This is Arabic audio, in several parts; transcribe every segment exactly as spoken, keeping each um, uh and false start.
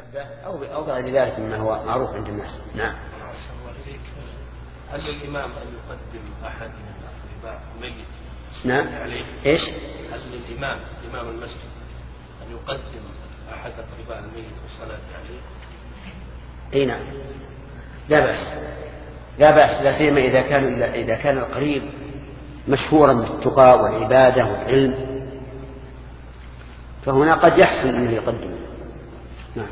المحبة أو أو غير ذلك مما هو معروف عند الناس. نعم. هل للإمام أن يقدم أحد من الأقرباء ميت؟ نعم. عليه؟ إيش؟ هل للإمام إمام المسجد أن يقدم أحد أقرباء الميت والصلاة عليه؟ أي نعم. لا بأس. لا بأس، لا سيما إذا كان إذا كان القريب مشهورا بالتقى والعبادة والعلم، فهنا قد يحسن أن يقدم. نعم.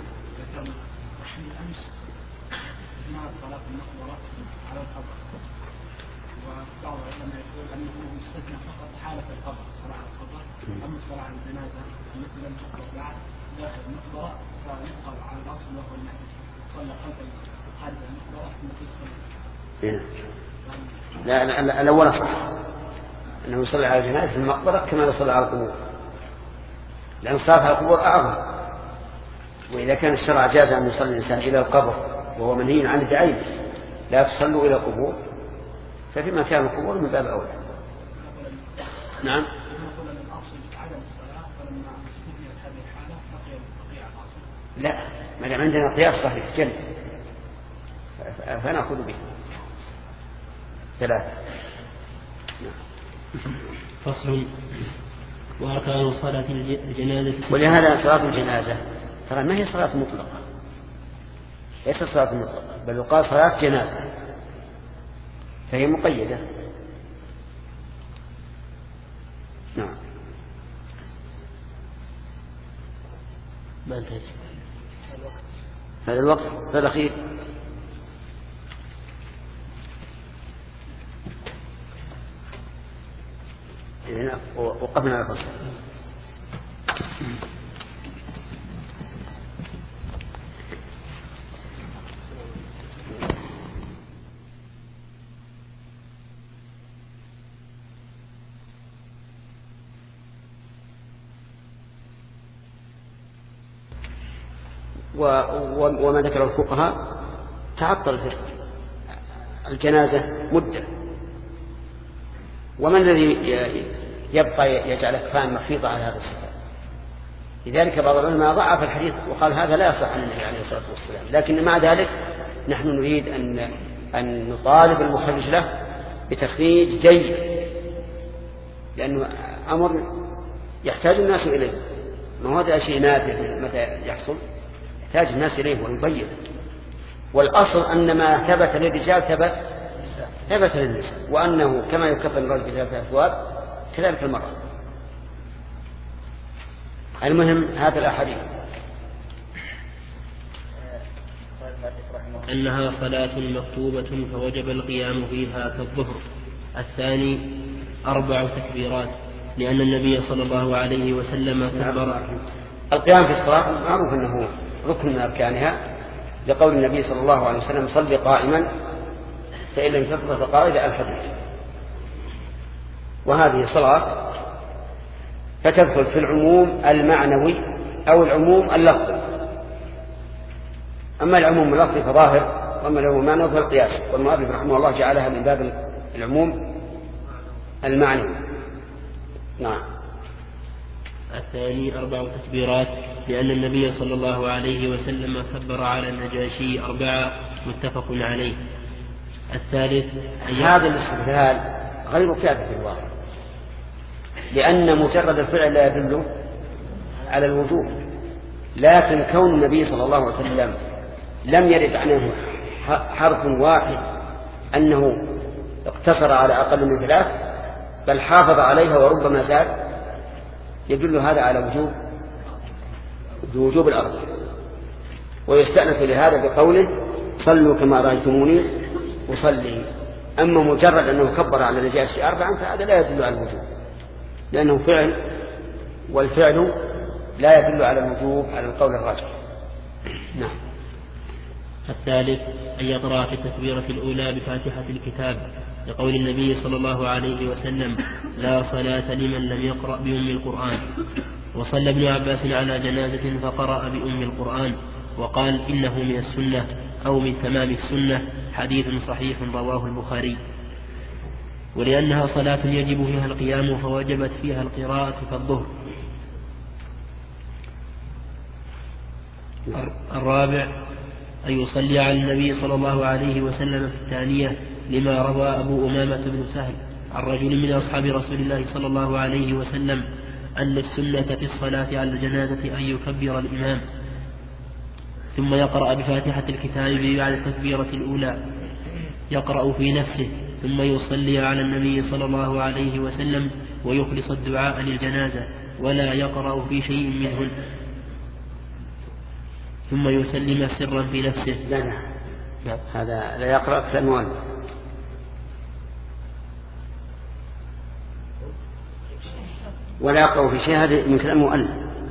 وبعض العلماء يقول أنه يستثنى فقط حالة القبر، صلاة القبر، أما صلاة الجنازة التي لم تقبل بعد داخل المقبرة فيبقى على الأصل وهو أنه صلى خلف خارج المقبرة ثم تدخل. لا لا الأول صح أنه يصلي على الجنازة في المقبرة كما يصلي على القبور، لأن الصلاة على القبور أعظم. وإذا كان الشرع جاز أن يصلي الإنسان إلى القبر وهو منهي عنه بعينه، لا تصلوا إلى القبور، ففي مكان القبور من باب أولى. نعم. لا، ما دام عندنا قياس صحيح جل فنأخذ به. ثلاثة. فصل. وأركان صلاة الجنازة. ولهذا صلاة الجنازة ترى ما هي صلاة مطلقة، ليست صلاة مطلقة، بل يقال صلاة جنازة، فهي مقيدة. نعم. ما انتهت هذا الوقت فالأخير. إذن وقفنا على الفصل. وما ذكر الفقهاء تعطل في الجنازة مدة، ومن الذي يبقى يجعل أكفان محيطة على هذا الصفات؟ لذلك بعض العلماء ضعف الحديث وقال هذا لا يصح عن النبي عليه الصلاة والسلام، لكن مع ذلك نحن نريد أن أن نطالب المخرج له بتخريج جيد، لأنه أمر يحتاج الناس إليه، ما هذا شيء نادر متى يحصل، يحتاج الناس إليه ويبين. والأصل أن ما ثبت للرجال ثبت ثبت للنساء، وأنه كما يكفن الرجل بثلاثة أثواب كذلك المرأة. المهم هذا الأحاديث أنها صلاة مكتوبة فوجب القيام فيها كالظهر. الثاني أربع تكبيرات، لأن النبي صلى الله عليه وسلم كبر. القيام في الصلاة معروف أنه ركن من أركانها، لقول النبي صلى الله عليه وسلم صل قائما فإن لم تستطع فقاعدا الحديث. وهذه صلاة فتدخل في العموم المعنوي أو العموم اللفظي. أما العموم اللفظي فظاهر، وأما العموم المعنوي فالقياس، والمؤلف رحمه الله جعلها من باب العموم المعنوي. نعم. الثاني أربع تكبيرات، لأن النبي صلى الله عليه وسلم كبر على النجاشي أربعة، متفق عليه. الثالث هذا الاستدلال غير كافٍ في الواقع، لأن مجرد الفعل لا يدل على الوجوب، لكن كون النبي صلى الله عليه وسلم لم يرد عنه حرف واحد أنه اقتصر على أقل من ثلاث بل حافظ عليها وربما زاد، يدل هذا على وجوب وجوب الأرض. ويستأنس لهذا بقوله صلوا كما رأيتموني أصلي. أما مجرد أنه كبر على النجاشي أربعا فهذا لا يدل على الوجوب، لأنه فعل، والفعل لا يدل على الوجوب على القول الراجح. نعم. الثالث أن يقرأ في التكبيرة الأولى بفاتحة الكتاب، لقول النبي صلى الله عليه وسلم لا صلاة لمن لم يقرأ بأم القرآن. وصلى ابن عباس على جنازة فقرأ بأم القرآن وقال إنه من السنة أو من تمام السنة، حديث صحيح رواه البخاري. ولأنها صلاة يجب فيها القيام فوجبت فيها القراءة كالظهر. الرابع أن يصلي على النبي صلى الله عليه وسلم في الثانية، لما روى أبو أمامة بن سهل عن رجل من أصحاب رسول الله صلى الله عليه وسلم أن السنة في الصلاة على الجنازة أن يكبر الإمام ثم يقرأ بفاتحة الكتاب بعد التكبيرة الأولى، يقرأ في نفسه، ثم يصلي على النبي صلى الله عليه وسلم ويخلص الدعاء للجنازة ولا يقرأ في شيء منهن، ثم يسلم سرا في نفسه. لا لا هذا لا يقرأ كالمؤلف. ولا يقرأ في شيء، هذا من كلام المؤلف.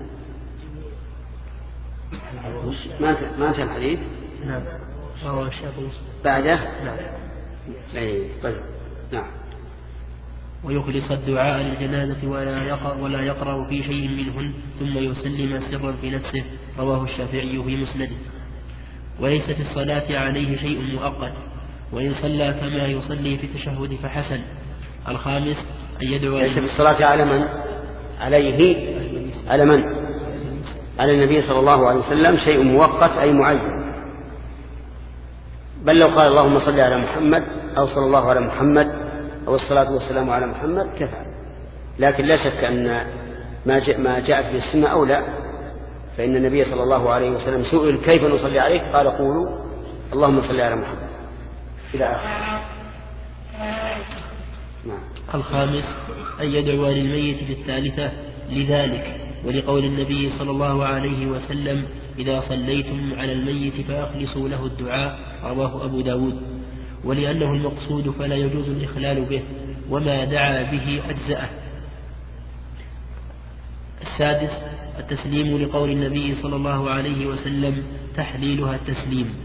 ما ما انتهى الحديث. نعم. رواه الشافعي. بعده. نعم. اي طيب. نعم. ويخلص الدعاء للجنازة ولا يقرأ, ولا يقرأ في شيء منهن، ثم يسلم سرا في نفسه. رواه الشافعي في مسنده. وليس في الصلاة عليه شيء مؤقت، وإن صلى كما يصلي في التشهد فحسن. الخامس أن يدعو. ليس في الصلاة على من؟ عليه على من؟ على النبي صلى الله عليه وسلم شيء مؤقت أي معين، بل لو قال اللهم صل على محمد أو صلى الله على محمد أو الصلاة والسلام على محمد كفى. لكن لا شك أن ما جاء ما جاءت في السنة أولى، فإن النبي صلى الله عليه وسلم سئل كيف نصلي عليه قال قولوا اللهم صل على محمد إلى آخره. نعم. الخامس أن يدعو للميت في الثالثة لذلك، ولقول النبي صلى الله عليه وسلم إذا صليتم على الميت فأخلصوا له الدعاء. رواه أبو داود. ولأنه المقصود فلا يجوز الإخلال به، وما دعا به أجزأه. السادس التسليم لقول النبي صلى الله عليه وسلم تحليلها التسليم.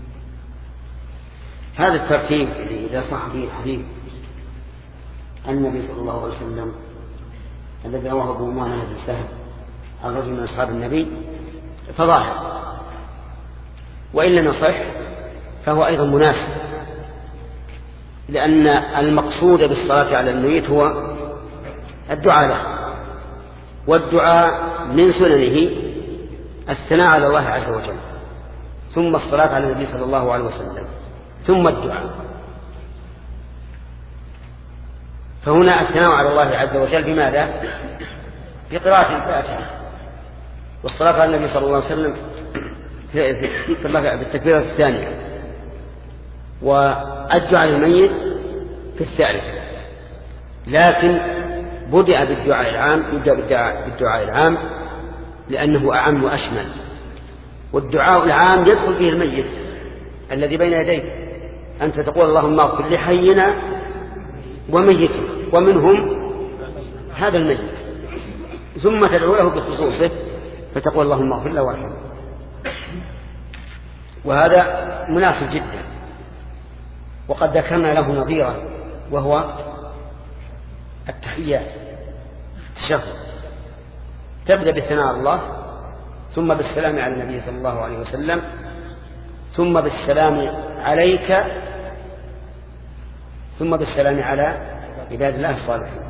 هذا الترتيب إذا صح فيه الحديث عن النبي صلى الله عليه وسلم الذي رواه أبو أمامة بن سهل عن رجل من أصحاب النبي فظاهر، وإن لم يصح فهو أيضا مناسب، لأن المقصود بالصلاة على الميت هو الدعاء له، والدعاء من سننه الثناء على الله عز وجل، ثم الصلاة على النبي صلى الله عليه وسلم، ثم الدعاء. فهنا الثناء على الله عز وجل بماذا؟ بقراءة الفاتحة، والصلاة على النبي صلى الله عليه وسلم في التكبيرة الثانية، والدعاء للميت في الثالثة. لكن بدأ بالدعاء العام، يبدأ بالدعاء العام لأنه أعم وأشمل، والدعاء العام يدخل فيه الميت الذي بين يديك. أنت تقول اللهم اغفر لحينا وميتنا ومنهم هذا الميت، ثم تدعو له بخصوصه فتقول اللهم اغفر له وارحمه، وهذا مناسب جدا. وقد ذكرنا له نظيرا وهو التحيات التشهد، تبدأ بالثناء على الله، ثم بالسلام على النبي صلى الله عليه وسلم، ثم بالسلام عليك، ثم بالسلام على عباد الله الصالحين.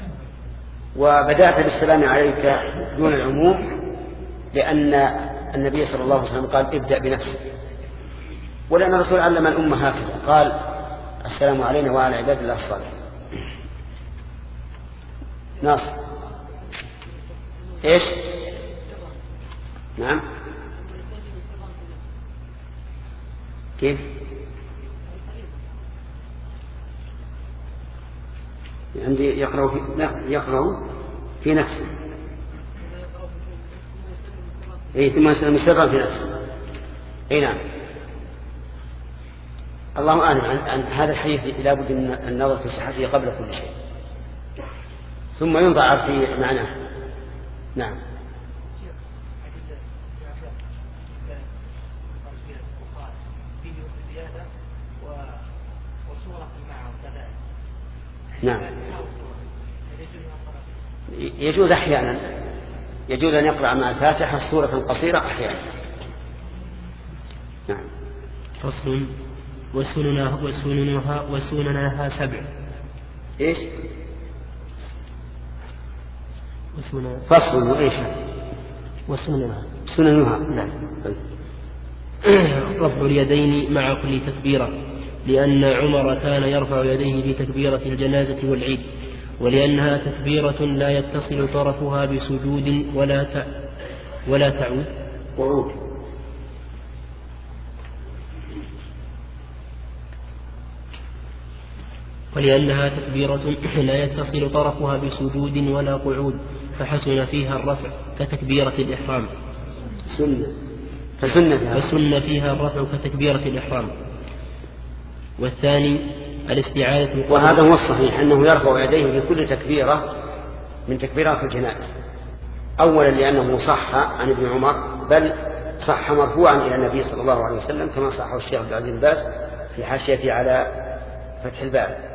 وبدأت بالسلام عليك دون العموم، لأن النبي صلى الله عليه وسلم قال ابدأ بنفسك، ولأن الرسول علم الأمة هكذا قال السلام علينا وعلى عباد الله الصالحين. ناصر ايش؟ نعم كيف؟ عندي يقرأ في يقرأ في نفسه، اي ثم يسلم سرا في نفسه. اي نعم. اللهم أعلم عن هذا الحديث لا بد من النظر في صحته قبل كل شيء، ثم ينظر في معناه. نعم. نعم. يجوز أحيانا، يجوز أن يقرأ مع الفاتحة سورة قصيرة أحيانا. نعم. فصل وسننها وسننها وسننها سبع. إيش؟ وسننها فصل وإيش؟ وسننها سننها. رفع اليدين مع كل تكبيرة، لأن عمر كان يرفع يديه في تكبيرة الجنازة والعيد، ولأنها تكبيرة لا يتصل طرفها بسجود ولا ت... ولا تعود وعود. ولأنها تكبيرة لا يتصل طرفها بسجود ولا قعود، فحسن فيها الرفع كتكبيرة الإحرام. سنة فسنة فسن فيها الرفع كتكبيرة الإحرام. والثاني الاستعاذة. وهذا هو الصحيح أنه يرفع يديه في كل تكبيرة من تكبيرات الجنائز، أولا لأنه صح عن ابن عمر، بل صح مرفوعا إلى النبي صلى الله عليه وسلم كما صحه الشيخ عبد العزيز بن باز في حاشيته على فتح الباب.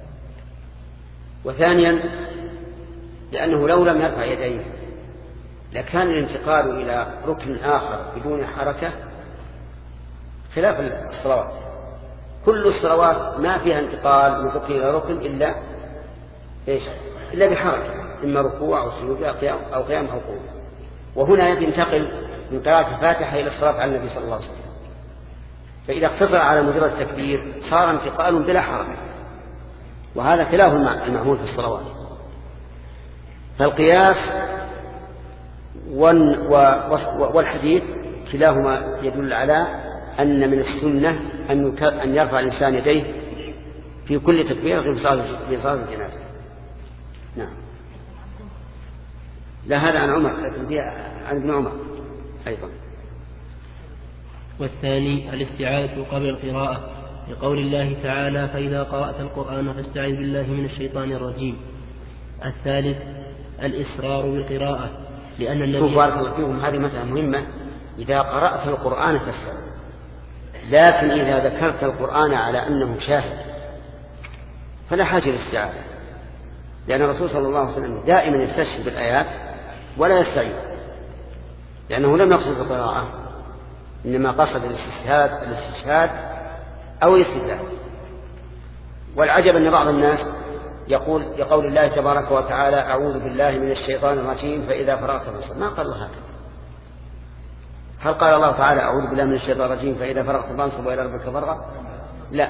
وثانيا لأنه لو لم يرفع يديه لكان الانتقال إلى ركن آخر بدون حركة خلاف الصلوات. كل الصلوات ما فيها انتقال من ركن إلى ركن إلا إيش؟ إلا بحركة، إما ركوع أو سجود أو قيام أو قعود. وهنا ينتقل من قراءة الفاتحة إلى الصلاة على النبي صلى الله عليه وسلم، فإذا اقتصر على مجرد التكبير صار انتقال بلا حركة، وهذا خلاف المعمول في الصلوات. فالقياس والحديث كلاهما يدل على أن من السنة أن يرفع الإنسان يديه في كل تكبير في صلاة الجنازة. نعم. لا هذا عن عمر، لكن عن ابن عمر أيضا. والثاني الاستعاذة قبل القراءة، لقول الله تعالى: فإذا قرأت القرآن فاستعذ بالله من الشيطان الرجيم. الثالث الإسرار بالقراءة، لأن النبي بارك الله فيكم هذه مسألة مهمة. إذا قرأت القرآن فاستعذ، لكن إذا ذكرت القرآن على أنه شاهد فلا حاجة للاستعاذة، لأن الرسول صلى الله عليه وسلم دائما يستشهد بالآيات ولا يستعيذ، لأنه لم يقصد القراءة، إنما قصد الاستشهاد الاستشهاد أو الاستدلال. والعجب أن بعض الناس يقول يقول الله تبارك وتعالى: أعوذ بالله من الشيطان الرجيم فإذا فرغت فانصب. ما قال الله هكذا. هل قال الله تعالى: أعوذ بالله من الشيطان الرجيم فإذا فرغت فانصب وإلى ربك فارغب؟ لا.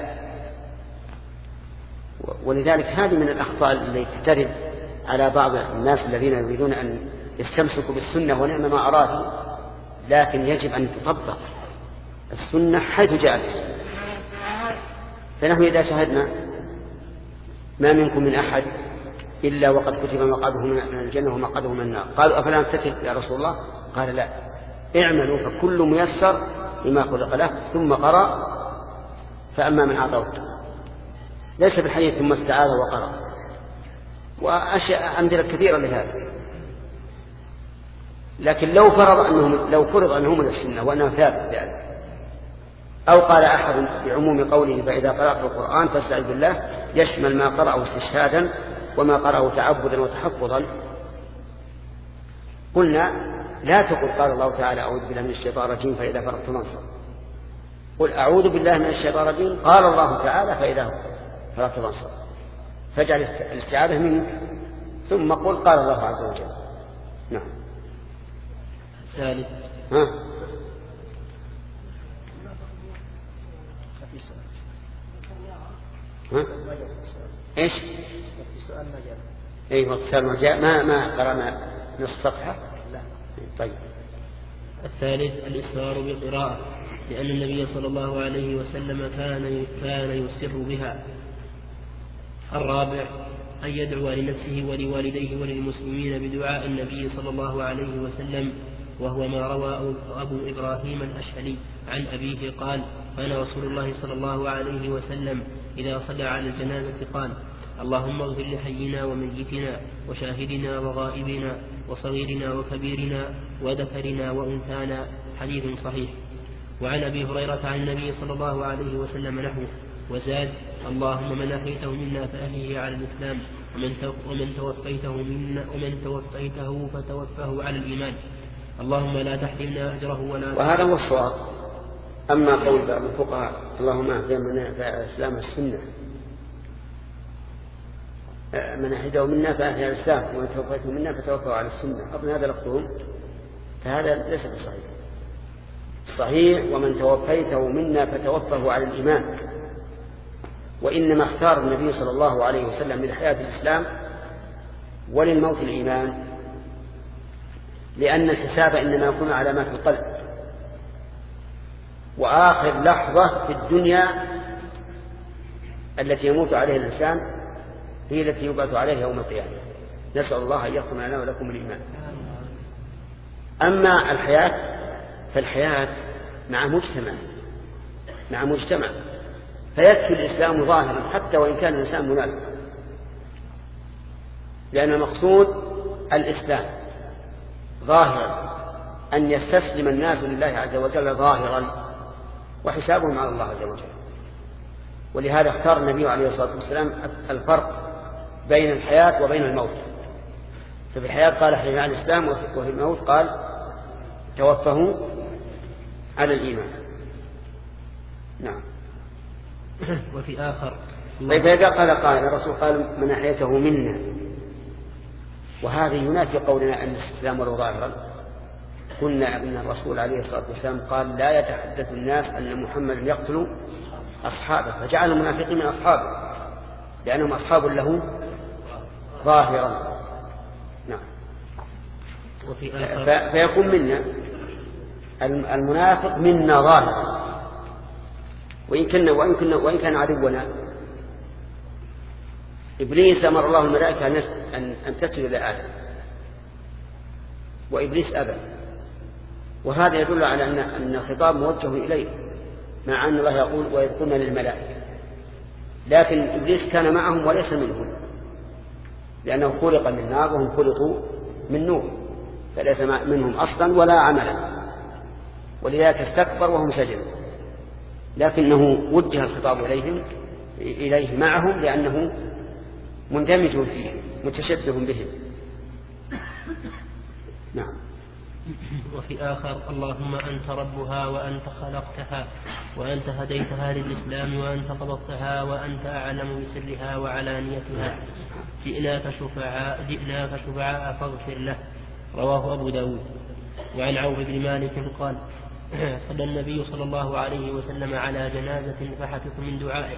ولذلك هذه من الأخطاء التي ترد على بعض الناس الذين يريدون أن يستمسكوا بالسنة ونعم ما أرادوا، لكن يجب أن تطبق السنة حيث جاءت السنة. فنحن إذا شاهدنا ما منكم من أحد إلا وقد كتب مقعده من الجنة ومقعده من النار، قالوا: أفلا نتكل يا رسول الله؟ قال: لا، اعملوا فكل ميسر لما خلق له. ثم قرأ: فأما من أعطى واتقى. ليس بالحديث ثم استعاذ وقرأ. وأشياء أمثلة كثيرة لهذا. لكن لو فرض أنهم لو فرض أنهم من السنة وأنه ثابت ذلك، أو قال أحد بعموم قوله: فإذا قرأت القرآن فاستعذ بالله، يشمل ما قرأه استشهادا وما قرأه تعبدا وتحفظا، قلنا: لا تقل قال الله تعالى: أعوذ بالله من الشيطان الرجيم فإذا فرغت فانصب. قل: أعوذ بالله من الشيطان الرجيم قال الله تعالى فإذا فرغت فانصب. فاجعل الاستعاذة منك ثم قل قال الله عز وجل. نعم. ثالث ها ها ايش؟ اي وقت ما جاء ما ما قرأنا نصف صفحة. لا. طيب. الثالث الإسرار بالقراءة، لأن النبي صلى الله عليه وسلم كان كان يسر بها. الرابع أن يدعو لنفسه ولوالديه وللمسلمين بدعاء النبي صلى الله عليه وسلم، وهو ما روى أبو إبراهيم الأشهلي عن أبيه قال: كان رسول الله صلى الله عليه وسلم إذا صلى على الجنازة قال: اللهم اغفر لحينا وميتنا وشاهدنا وغائبنا وصغيرنا وكبيرنا وذكرنا وأنثانا. حديث صحيح. وعن أبي هريرة عن النبي صلى الله عليه وسلم نحوه، وزاد: اللهم من أحييته منا فأحيه على الإسلام، ومن توفيته منا ومن توفيته فتوفه على الإيمان، اللهم لا تحرمنا أجره ولا. وهذا هو الصواب. أما قول بعض الفقهاء: اللهم أحيي منا فالإسلام السنة، من أحييته منا فأحيي على الإسلام، ومن توفيته منا فتوفه على السنة، أظن هذا لفظهم، فهذا ليس بصحيح. صحيح ومن توفيته منا فتوفه على الإيمان. وإنما اختار النبي صلى الله عليه وسلم للحياة الإسلام وللموت الإيمان، لأن الحساب إنما يكون على ما في القلب، وآخر لحظة في الدنيا التي يموت عليها الإنسان هي التي يبعث عليها يوم القيامة. نسأل الله أن يختم لنا ولكم الإيمان. أما الحياة فالحياة مع مجتمع مع مجتمع فيكفي الإسلام ظاهرا حتى وإن كان الإنسان منافق، لأن المقصود الإسلام ظاهرا، أن يستسلم الناس لله عز وجل ظاهرا، وحسابهم على الله عز وجل. ولهذا اختار النبي عليه الصلاة والسلام الفرق بين الحياة وبين الموت. ففي الحياة قال حي على الإسلام، وفي الموت قال توفه على الإيمان. نعم. وفي آخر طيب إذا قال قائل الرسول قال من أحيته منا، وهذا ينافي قولنا أن الإسلام ولو ظاهرا. قلنا أن الرسول عليه الصلاة والسلام قال لا يتحدث الناس أن محمد يقتل أصحابه، فجعل المنافقين من أصحابه لأنهم أصحاب له ظاهرا. نعم. وفي آخر فيكون منا المنافق منا ظاهرا، وإن كان وإن كان وإن كان عدونا. إبليس أمر الله الملائكة أن أن تسجد لآدم، وإبليس أبى، وهذا يدل على أن أن الخطاب موجه إليه، مع أن الله يقول وإذ قلنا للملائكة، لكن إبليس كان معهم وليس منهم، لأنه خلق من نار وهم خلقوا من نور، فليس منهم أصلا ولا عملا، ولذلك استكبر وهم سجدوا، لكنه وجه الخطاب إليهم إليه معهم لأنه مندمج فيه متشبه بهم. نعم. وفي آخر اللهم أنت ربها وأنت خلقتها وأنت هديتها للإسلام وأنت قبضتها وأنت أعلم بسرها وعلانيتها، جئناك شفعاء جئناك شفعاء فاغفر له. رواه أبو داود. وعن عوف بن مالك قال صلى النبي صلى الله عليه وسلم على جنازة فحدث من دعائه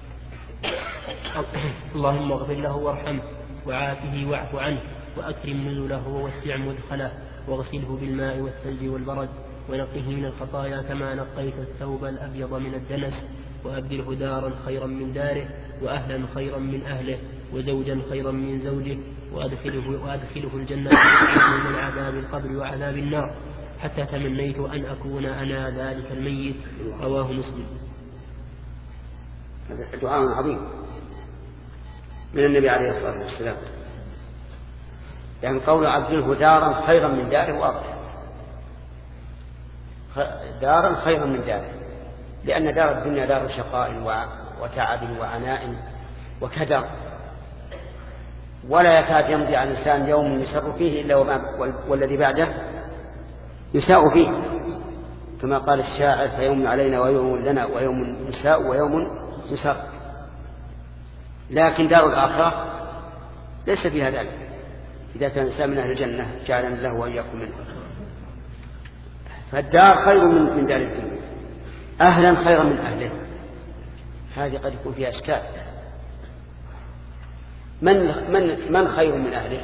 اللهم اغفر له وارحمه وعافه واعف عنه وأكرم نزله ووسع مدخله واغسله بالماء والثلج والبرد ونقه من الخطايا كما نقيت الثوب الأبيض من الدنس، وأبدله دارا خيرا من داره وأهلا خيرا من أهله وزوجا خيرا من زوجه وأدخله, وأدخله الجنة من عذاب القبر وعذاب النار، حتى تمنيت أن أكون أنا ذلك الميت. رواه مسلم. هذا دعاء عظيم من النبي عليه الصلاة والسلام، يعني قول أبدله دارا خيرا من داره وأضحى دارا خيرا من داره، لأن دار الدنيا دار شقاء وتعب وعناء وكدر، ولا يكاد يمضي على الإنسان يوم يسر فيه إلا والذي بعده يساء فيه، كما قال الشاعر فيوم علينا ويوم لنا ويوم نساء ويوم نسر. لكن دار الآخرة ليس فيها ذلك، إذا كان الإنسان من أهل الجنة جعلنا له وإياكم منه. فالدار خير من من دار الدنيا، أهلا خيرا من أهله. هذه قد يكون فيها أشكال. من من من خير من أهله؟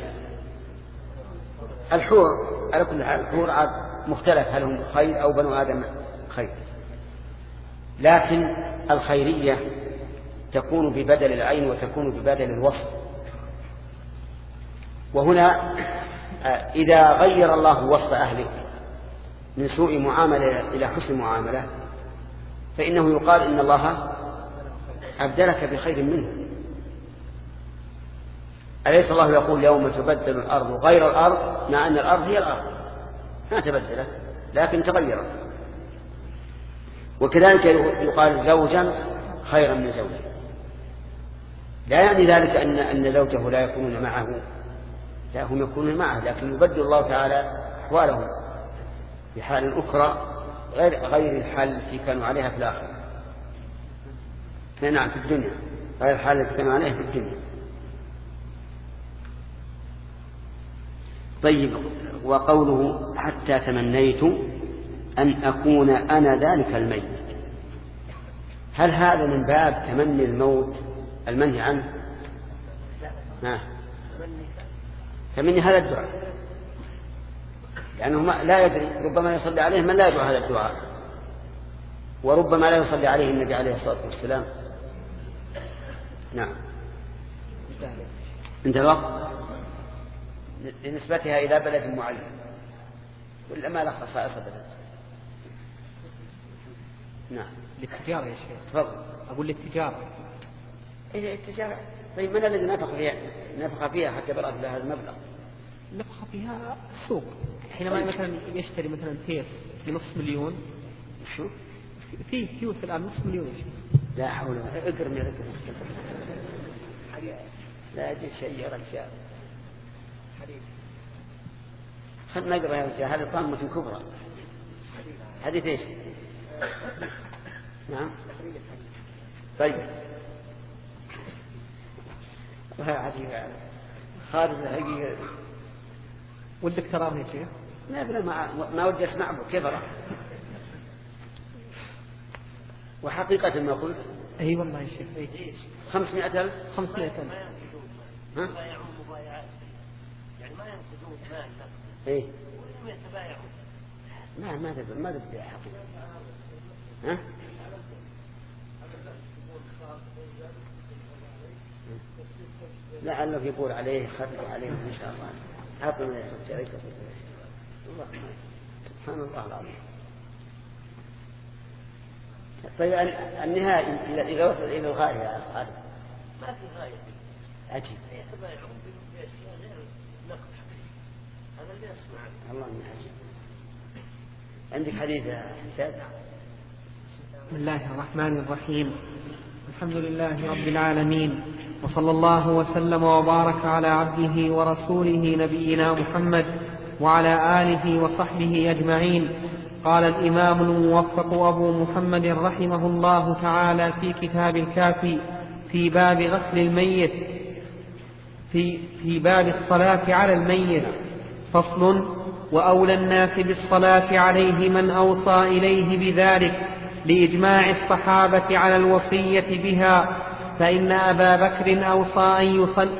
الحور على كل حال، الحور عاد مختلف هل هم خير أو بنو آدم خير، لكن الخيرية تكون ببدل العين وتكون ببدل الوصف. وهنا إذا غير الله وصف أهله من سوء معاملة إلى حسن معاملة فإنه يقال إن الله أبدلك بخير منه. أليس الله يقول يوم تبدل الأرض غير الأرض، مع أن الأرض هي الأرض ما تبدلت لكن تغيرت. وكذلك يقال زوجا خيرا من زوجه، لا يعني ذلك أن أن زوجه لا يكونون معه، لا هم يكونون معه، لكن يبدل الله تعالى أحوالهم بحال أخرى غير غير الحال التي كانوا عليها في الآخرة. نعم في الدنيا غير الحال التي كانوا عليها في الدنيا. طيب، وقوله حتى تمنيت أن أكون أنا ذلك الميت، هل هذا من باب تمني الموت المنهي عنه؟ ها. تمني هذا الدعاء، لأنه لا يدري، ربما يصلي عليه من لا يدعو هذا الدعاء، وربما لا يصلي عليه النبي عليه الصلاة والسلام. نعم. انتهى الوقت لنسبتها إلى بلد معين، ولا ما له خصائص بلد. نعم. للتجارة يا شيخ. تفضل. أقول للتجارة. إيه التجارة؟ طيب من الذي نفخ فيها نفخ فيها حتى بلغ هذا المبلغ؟ نفخ فيها السوق، حينما مثلا يشتري مثلا كيس بنصف مليون. شو؟ في كيوس الآن نصف مليون. لا حول ولا قوة. اقرم يا رجل. لا يجي شيء يا رجال. خلنا نقرأ يا رجال، هذه طامة كبرى. حديث ايش؟ نعم. طيب. حديث خالد الحقيقة. ودك تراه يا شيخ؟ لا لا، ما ما ودي اسمعه كبرى. وحقيقة ما قلت. اي والله يا شيخ. اي خمسمائة ألف. خمسمائة ألف. ها؟ يعني ما ينقذون مال. ايه. ولم يتبايعوا. ما ما تبي ما تبي حقيقة. ها؟ لعله يقول عليه خفف عليه إن شاء الله. أعطنا من الشركة. الله سبحان الله العظيم. طيب النهاية إذا وصل إلى الغاية يا خالد. ما في غاية. عجيب. يتبايعون بأشياء غير نقد حقيقي. هذا اللي أسمع. الله من عجيب. عندك حديث يا حساب؟ بسم الله الرحمن الرحيم. الحمد لله رب العالمين، وصلى الله وسلم وبارك على عبده ورسوله نبينا محمد وعلى آله وصحبه أجمعين. قال الإمام الموفق أبو محمد رحمه الله تعالى في كتاب الكافي في باب غسل الميت في, في باب الصلاة على الميت. فصل: وأولى الناس بالصلاة عليه من أوصى إليه بذلك لإجماع الصحابة على الوصية بها، فإن أبا بكر أوصى أن يصلي.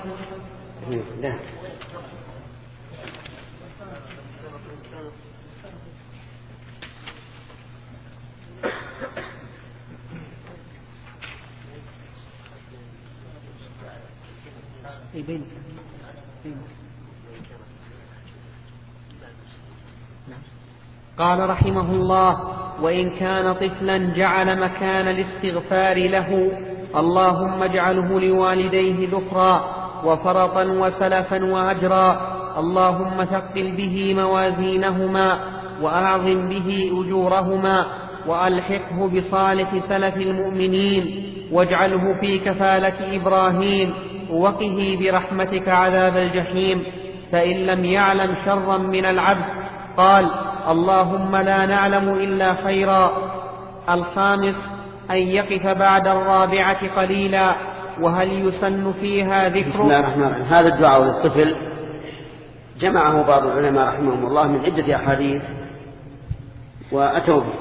قال رحمه الله: وإن كان طفلا جعل مكان الاستغفار له اللهم اجعله لوالديه ذكرا وفرطا وسلفا وأجرا، اللهم ثقل به موازينهما وأعظم به أجورهما وألحقه بصالح سلف المؤمنين واجعله في كفالة إبراهيم وقه برحمتك عذاب الجحيم، فإن لم يعلم شرا من العبد قال: اللهم لا نعلم إلا خيرا. الخامس: أن يقف بعد الرابعة قليلا. وهل يسن فيها ذكر؟ بسم الله الرحمن الرحيم. هذا الدعاء للطفل جمعه بعض العلماء رحمهم الله من عدة أحاديث وأتوا به.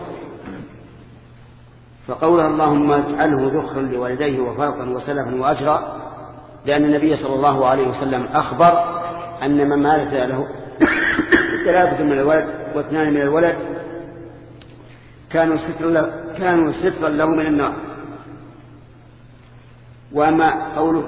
فقوله اللهم اجعله ذخرا لوالديه وفرطا وسلفا وأجرا، لأن النبي صلى الله عليه وسلم أخبر أن من مات له ثلاثة من الولد واثنان من الولد كانوا سترا له, كانوا سترا له من النار. وأما قوله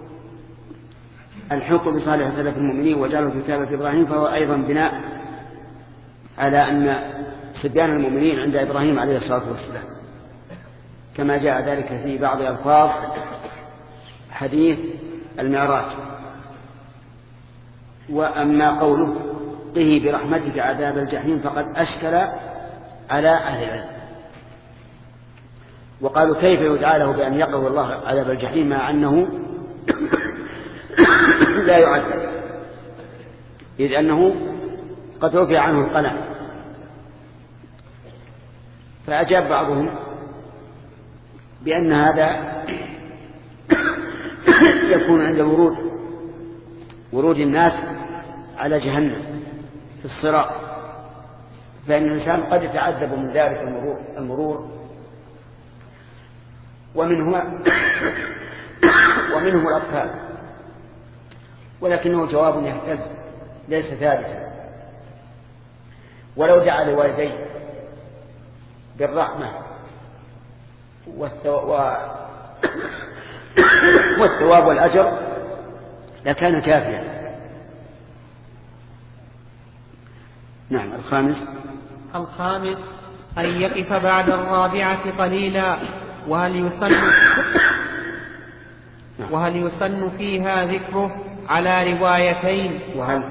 الحق بصالح سلف المؤمنين وجعله في كتابة إبراهيم فهو أيضا بناء على أن صبيان المؤمنين عند إبراهيم عليه الصلاة والسلام، كما جاء ذلك في بعض ألفاظ حديث المعراج. وأما قوله قه برحمتك عذاب الجحيم فقد أشكل على أهل العلم، وقالوا كيف يدعى له بأن يقه الله عذاب الجحيم مع أنه لا يعذب، إذ أنه قد رفع عنه القلم. فأجاب بعضهم بأن هذا يكون عند ورود ورود الناس على جهنم في الصراط، فإن الإنسان قد يتعذب من ذلك المرور, المرور ومنه ومنه الأطفال، ولكنه جواب يهتز ليس ثابتا. ولو دعا لوالديه بالرحمة والثواب والأجر لكان كافيا. نعم. الخامس الخامس أن يقف بعد الرابعة قليلا. وهل يسن وهل يسن فيها ذكره على روايتين؟ وهل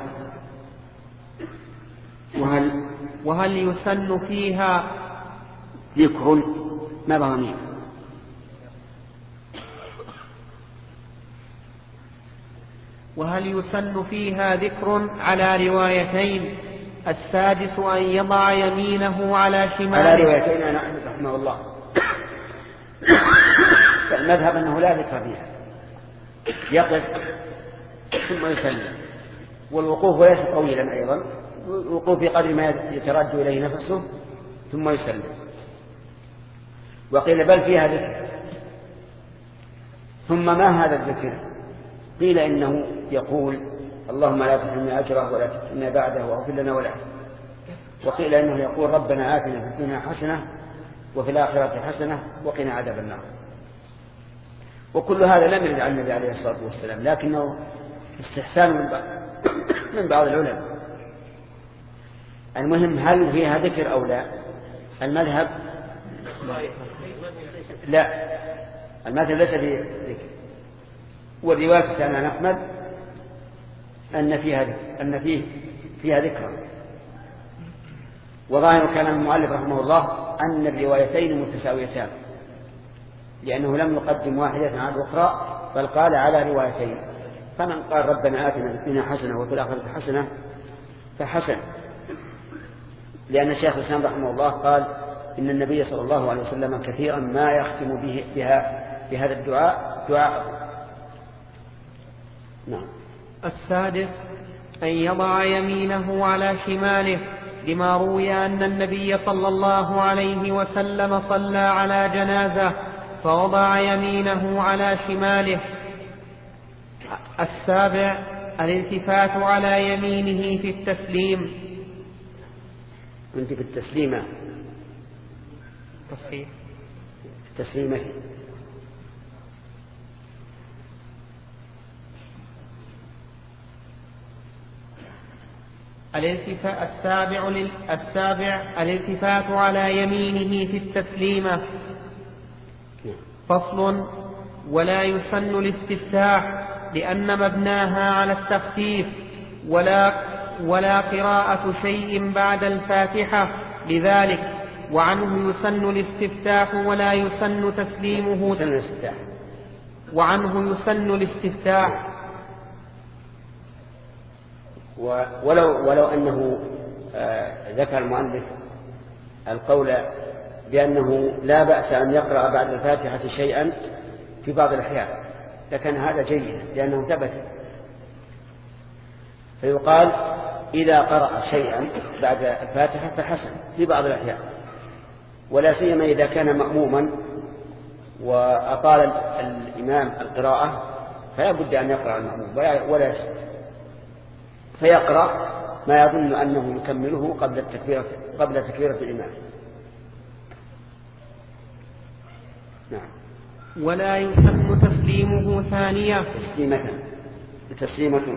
وهل وهل يسن فيها ذكر ما ضمير وهل يسن فيها ذكر على روايتين؟ السادس أن يضع يمينه على شماله. على روايتين أنا أحمد رحمه الله فالمذهب أنه لا ذكر فيها، يقف ثم يسلم، والوقوف ليس طويلا أيضا، الوقوف بقدر ما يترد إليه نفسه ثم يسلم. وقيل بل فيها ذكر. ثم ما هذا الذكر؟ قيل إنه يقول اللهم لا تحرمنا أجره ولا تفتنا بعده واغفر لنا ولا. وقيل إنه يقول ربنا آتنا في الدنيا حسنة وفي الآخرة حسنة وقنا عذاب النار. وكل هذا لم يرد عن النبي عليه الصلاة والسلام، لكنه استحسان من بعض, من بعض العلماء. المهم هل فيها ذكر أو لا؟ المذهب لا، المذهب ليس فيه ذكر. والرواية عن أحمد أن فيها ذكر، أن فيه فيها ذكر. وظاهر كلام المؤلف رحمه الله أن الروايتين متساويتان، لأنه لم يقدم واحدة على الأخرى بل قال على روايتين. فمن قال ربنا آتنا في الدنيا حسنة وفي الآخرة حسنة فحسن، لأن الشيخ الإسلام رحمه الله قال إن النبي صلى الله عليه وسلم كثيرا ما يختم به بها بهذا الدعاء دعاء. نعم. السادس أن يضع يمينه على شماله، لما روي أن النبي صلى الله عليه وسلم صلى على جنازة فوضع يمينه على شماله. السابع الالتفات على يمينه في التسليم. أنت في التسليمة تصحيح التسليمة الالتفات السابع لل... السابع الالتفات على يمينه في التسليمة. فصل. ولا يسن الاستفتاح لأن مبناها على التخفيف، ولا ولا قراءة شيء بعد الفاتحة لذلك، وعنه يسن الاستفتاح ولا يسن تسليمه. وعنه يسن الاستفتاح. ولو ولو أنه آه ذكر المؤلف القول بأنه لا بأس أن يقرأ بعد الفاتحة شيئا في بعض الأحيان لكن هذا جيد لأنه ثبت. فيقال إذا قرأ شيئا بعد الفاتحة فحسن في بعض الأحيان، ولا سيما إذا كان مأموما وأطال الإمام القراءة فلا بد أن يقرأ المأموم ولا يسكت، فيقرأ ما يظن أنه يكمله قبل التكبيرة قبل تكبيرة الإمام. نعم. ولا يسن تسليمه ثانية. تسليمة تسليمة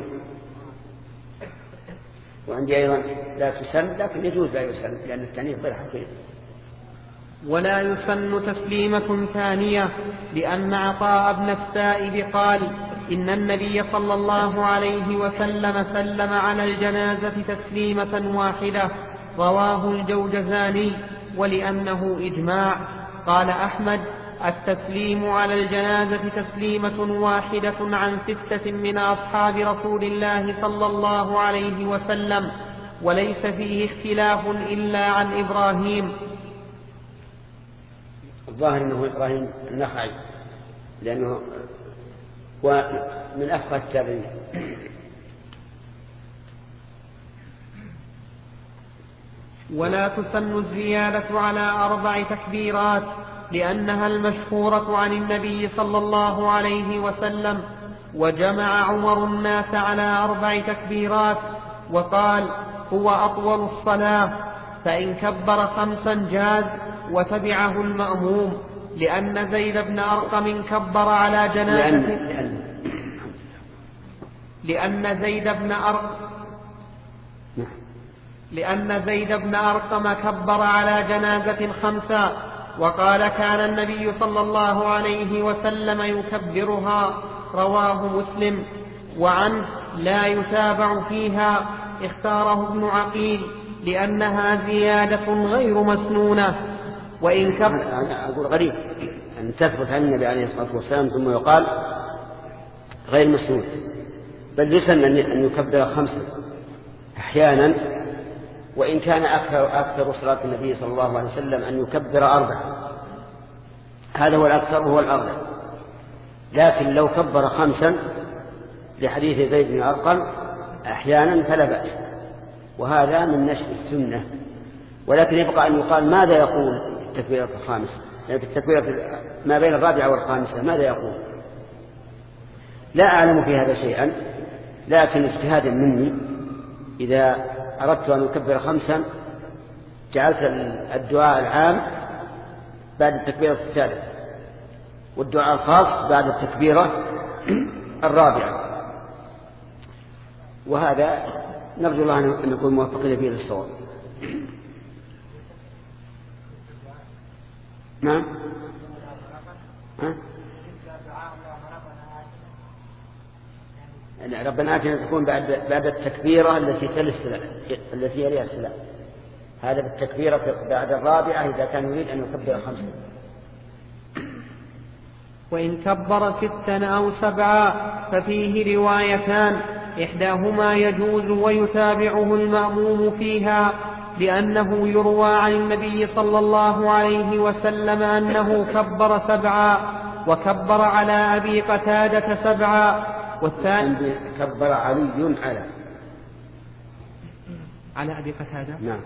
وعندي أيضا لا تسن لكن يجوز لا يسن لأن التانيث غير حقيقي. ولا يسن تسليمة ثانية لأن عطاء بن السائب قال إن النبي صلى الله عليه وسلم سلم على الجنازة تسليمة واحدة، رواه الجوجزاني ولأنه إجماع. قال أحمد التسليم على الجنازة تسليمة واحدة عن ستة من أصحاب رسول الله صلى الله عليه وسلم، وليس فيه اختلاف إلا عن إبراهيم. الظاهر أنه إبراهيم النخعي لأنه هو من أفقه التابعين. ولا تسن الزيادة على أربع تكبيرات لأنها المشهورة عن النبي صلى الله عليه وسلم، وجمع عمر الناس على أربع تكبيرات وقال هو أطول الصلاة، فإن كبر خمسا جاز وتبعه المأموم، لأن زيد بن أرقم كبر على جنازة لأن, لأن زيد بن أرقم لأن زيد بن أرقم كبر على جنازة خمسا، وقال كان النبي صلى الله عليه وسلم يكبرها، رواه مسلم. وعنه لا يتابع فيها، اختاره ابن عقيل لأنها زيادة غير مسنونة. وإن كبر أنا أقول غريب أن تثبت عن النبي عليه الصلاة والسلام ثم يقال غير مسنون، بل يسن أن يكبر خمسا أحيانا، وإن كان أكثر, أكثر صلاة النبي صلى الله عليه وسلم أن يكبر أربع، هذا هو الأكثر وهو الأغلب. لكن لو كبر خمسا لحديث زيد بن أرقم أحيانا فلا بأس، وهذا من نشر السنة. ولكن يبقى أن يقال ماذا يقول التكبيرة الخامسة، يعني في التكبيرة ما بين الرابعة والخامسة ماذا يقول؟ لا أعلم في هذا شيئا، لكن اجتهادا مني إذا أردت أن أكبر خمسا جعلت الدعاء العام بعد التكبيرة الثالثة، والدعاء الخاص بعد التكبيرة الرابعة، وهذا نرجو الله أن نكون موفقين فيه للصواب. نعم. ربنا آتنا تكون بعد بعد التكبيرة التي تلي السلام، التي يليها السلام، هذا بالتكبيرة بعد الرابعة إذا كان يريد أن يكبر خمسة. وإن كبر ستا أو سبعا ففيه روايتان، إحداهما يجوز ويتابعه المأموم فيها، لأنه يروى عن النبي صلى الله عليه وسلم أنه كبر سبعا وكبر على أبي قتادة سبعا. والثاني كبر علي على على أبي قتادة. نعم.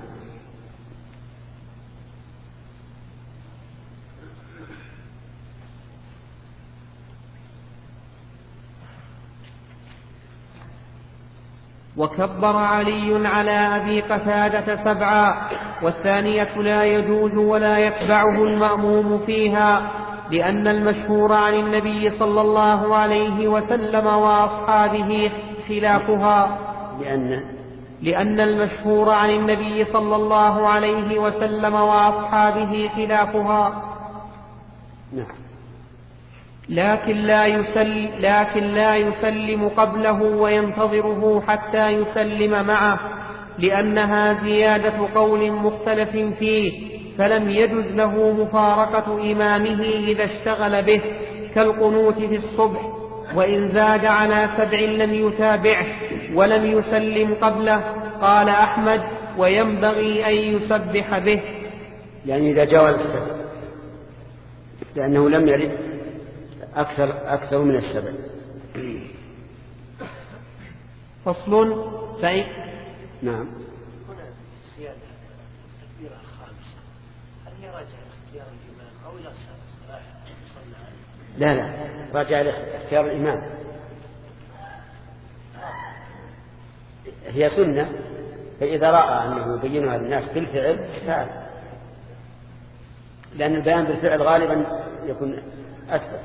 وكبر علي على أبي قتادة سبعا. والثانية لا يجوز ولا يتبعه المأموم فيها، لأن المشهور عن النبي صلى الله عليه وسلم وأصحابه خلافها، لأن لأن المشهور عن النبي صلى الله عليه وسلم وأصحابه خلافها. نعم. لكن لا يسلم, لكن لا يسلم قبله وينتظره حتى يسلم معه، لأنها زيادة قول مختلف فيه، فلم يجز له مفارقة إمامه إذا اشتغل به، كالقنوت في الصبح. وإن زاد على سبع لم يتابعه ولم يسلم قبله. قال أحمد وينبغي أن يسبح به، يعني إذا جاوز السبع، لأنه لم يرد أكثر, أكثر من السبع. فصل. فإن نعم. هنا الزيادة التكبيرة الخامسة هل هي راجعة لاختيار الإمام أو إلى صلاح صلى عليه؟ لا لا راجع لاختيار الإمام، هي سنة، فإذا رأى أنه يبينها للناس بالفعل فعل، لأن البيان بالفعل غالبا يكون أثبت.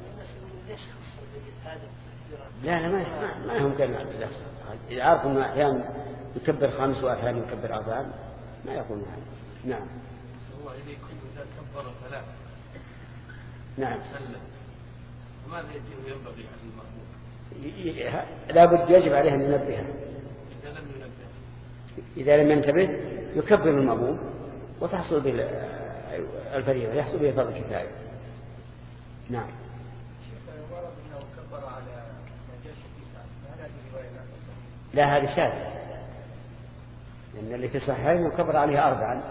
لا لا ما ما هم كلمة بالله، إذا عرفوا أنه أحيانا يكبر خمس وأحيانا يكبر أربعة ما يكون هذا. نعم. الله إليكم إذا كبر ثلاث نعم سلم، فماذا يجب ينبغي على المأموم؟ لا بد يجب عليه أن ينبهها. إذا لم ينبه إذا لم ينتبه يكبر المأموم وتحصل به الفريضة، يحصل به فرض الكفاية. نعم. لا هذه شاذة، لأن اللي في الصحيحين يكبر عليها أربعا.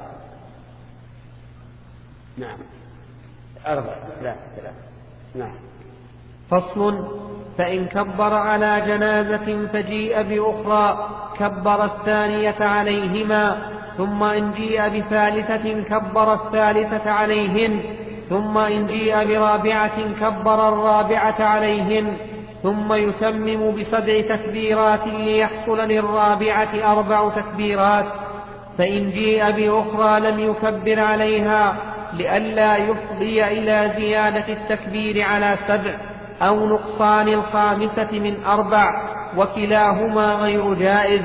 نعم أربعة لا ثلاثة. نعم. فصل. فإن كبر على جنازة فجيء بأخرى كبر الثانية عليهما، ثم إن جيء بثالثة كبر الثالثة عليهن، ثم إن جيء برابعة كبر الرابعة عليهن، ثم يتمم بسبع تكبيرات ليحصل للرابعة أربع تكبيرات. فإن جيء بأخرى لم يكبر عليها لئلا يفضي إلى زيادة التكبير على سبع أو نقصان الخامسة من أربع، وكلاهما غير جائز.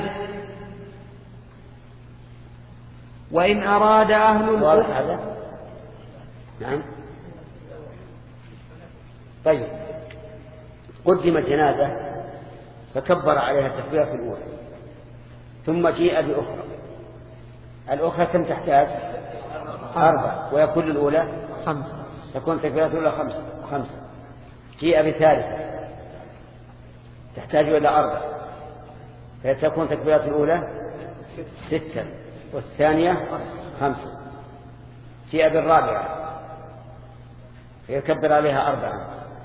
وإن أراد أهل واضح هذا؟ نعم. طيب، قدمت جنازة فكبر عليها التكبيرة الأولى، ثم جيء بأخرى، الأخرى كم تحتاج؟ أربع، ويكون الأولى خمسة، تكون التكبيرة الأولى خمسة خمسة. جيء بثالثة تحتاج إلى أربع، فتكون التكبيرة الأولى ستة والثانية خمسة. جيء بالرابعة فيكبر عليها أربعة،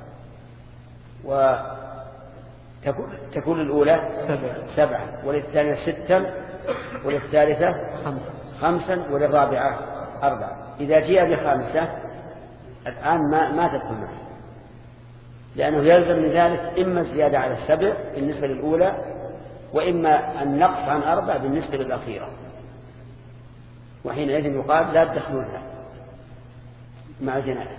وتكون الأولى سبعة، وللثانية ستة، وللثالثة خمسا، وللرابعة أربعة. إذا جاء بخامسة الآن ما ما تدخل معه، لأنه يلزم من ذلك إما الزيادة على السبع بالنسبة للأولى، وإما النقص عن أربع بالنسبة للأخيرة، وحينئذ يقال لا تدخلونها مع الجنائز.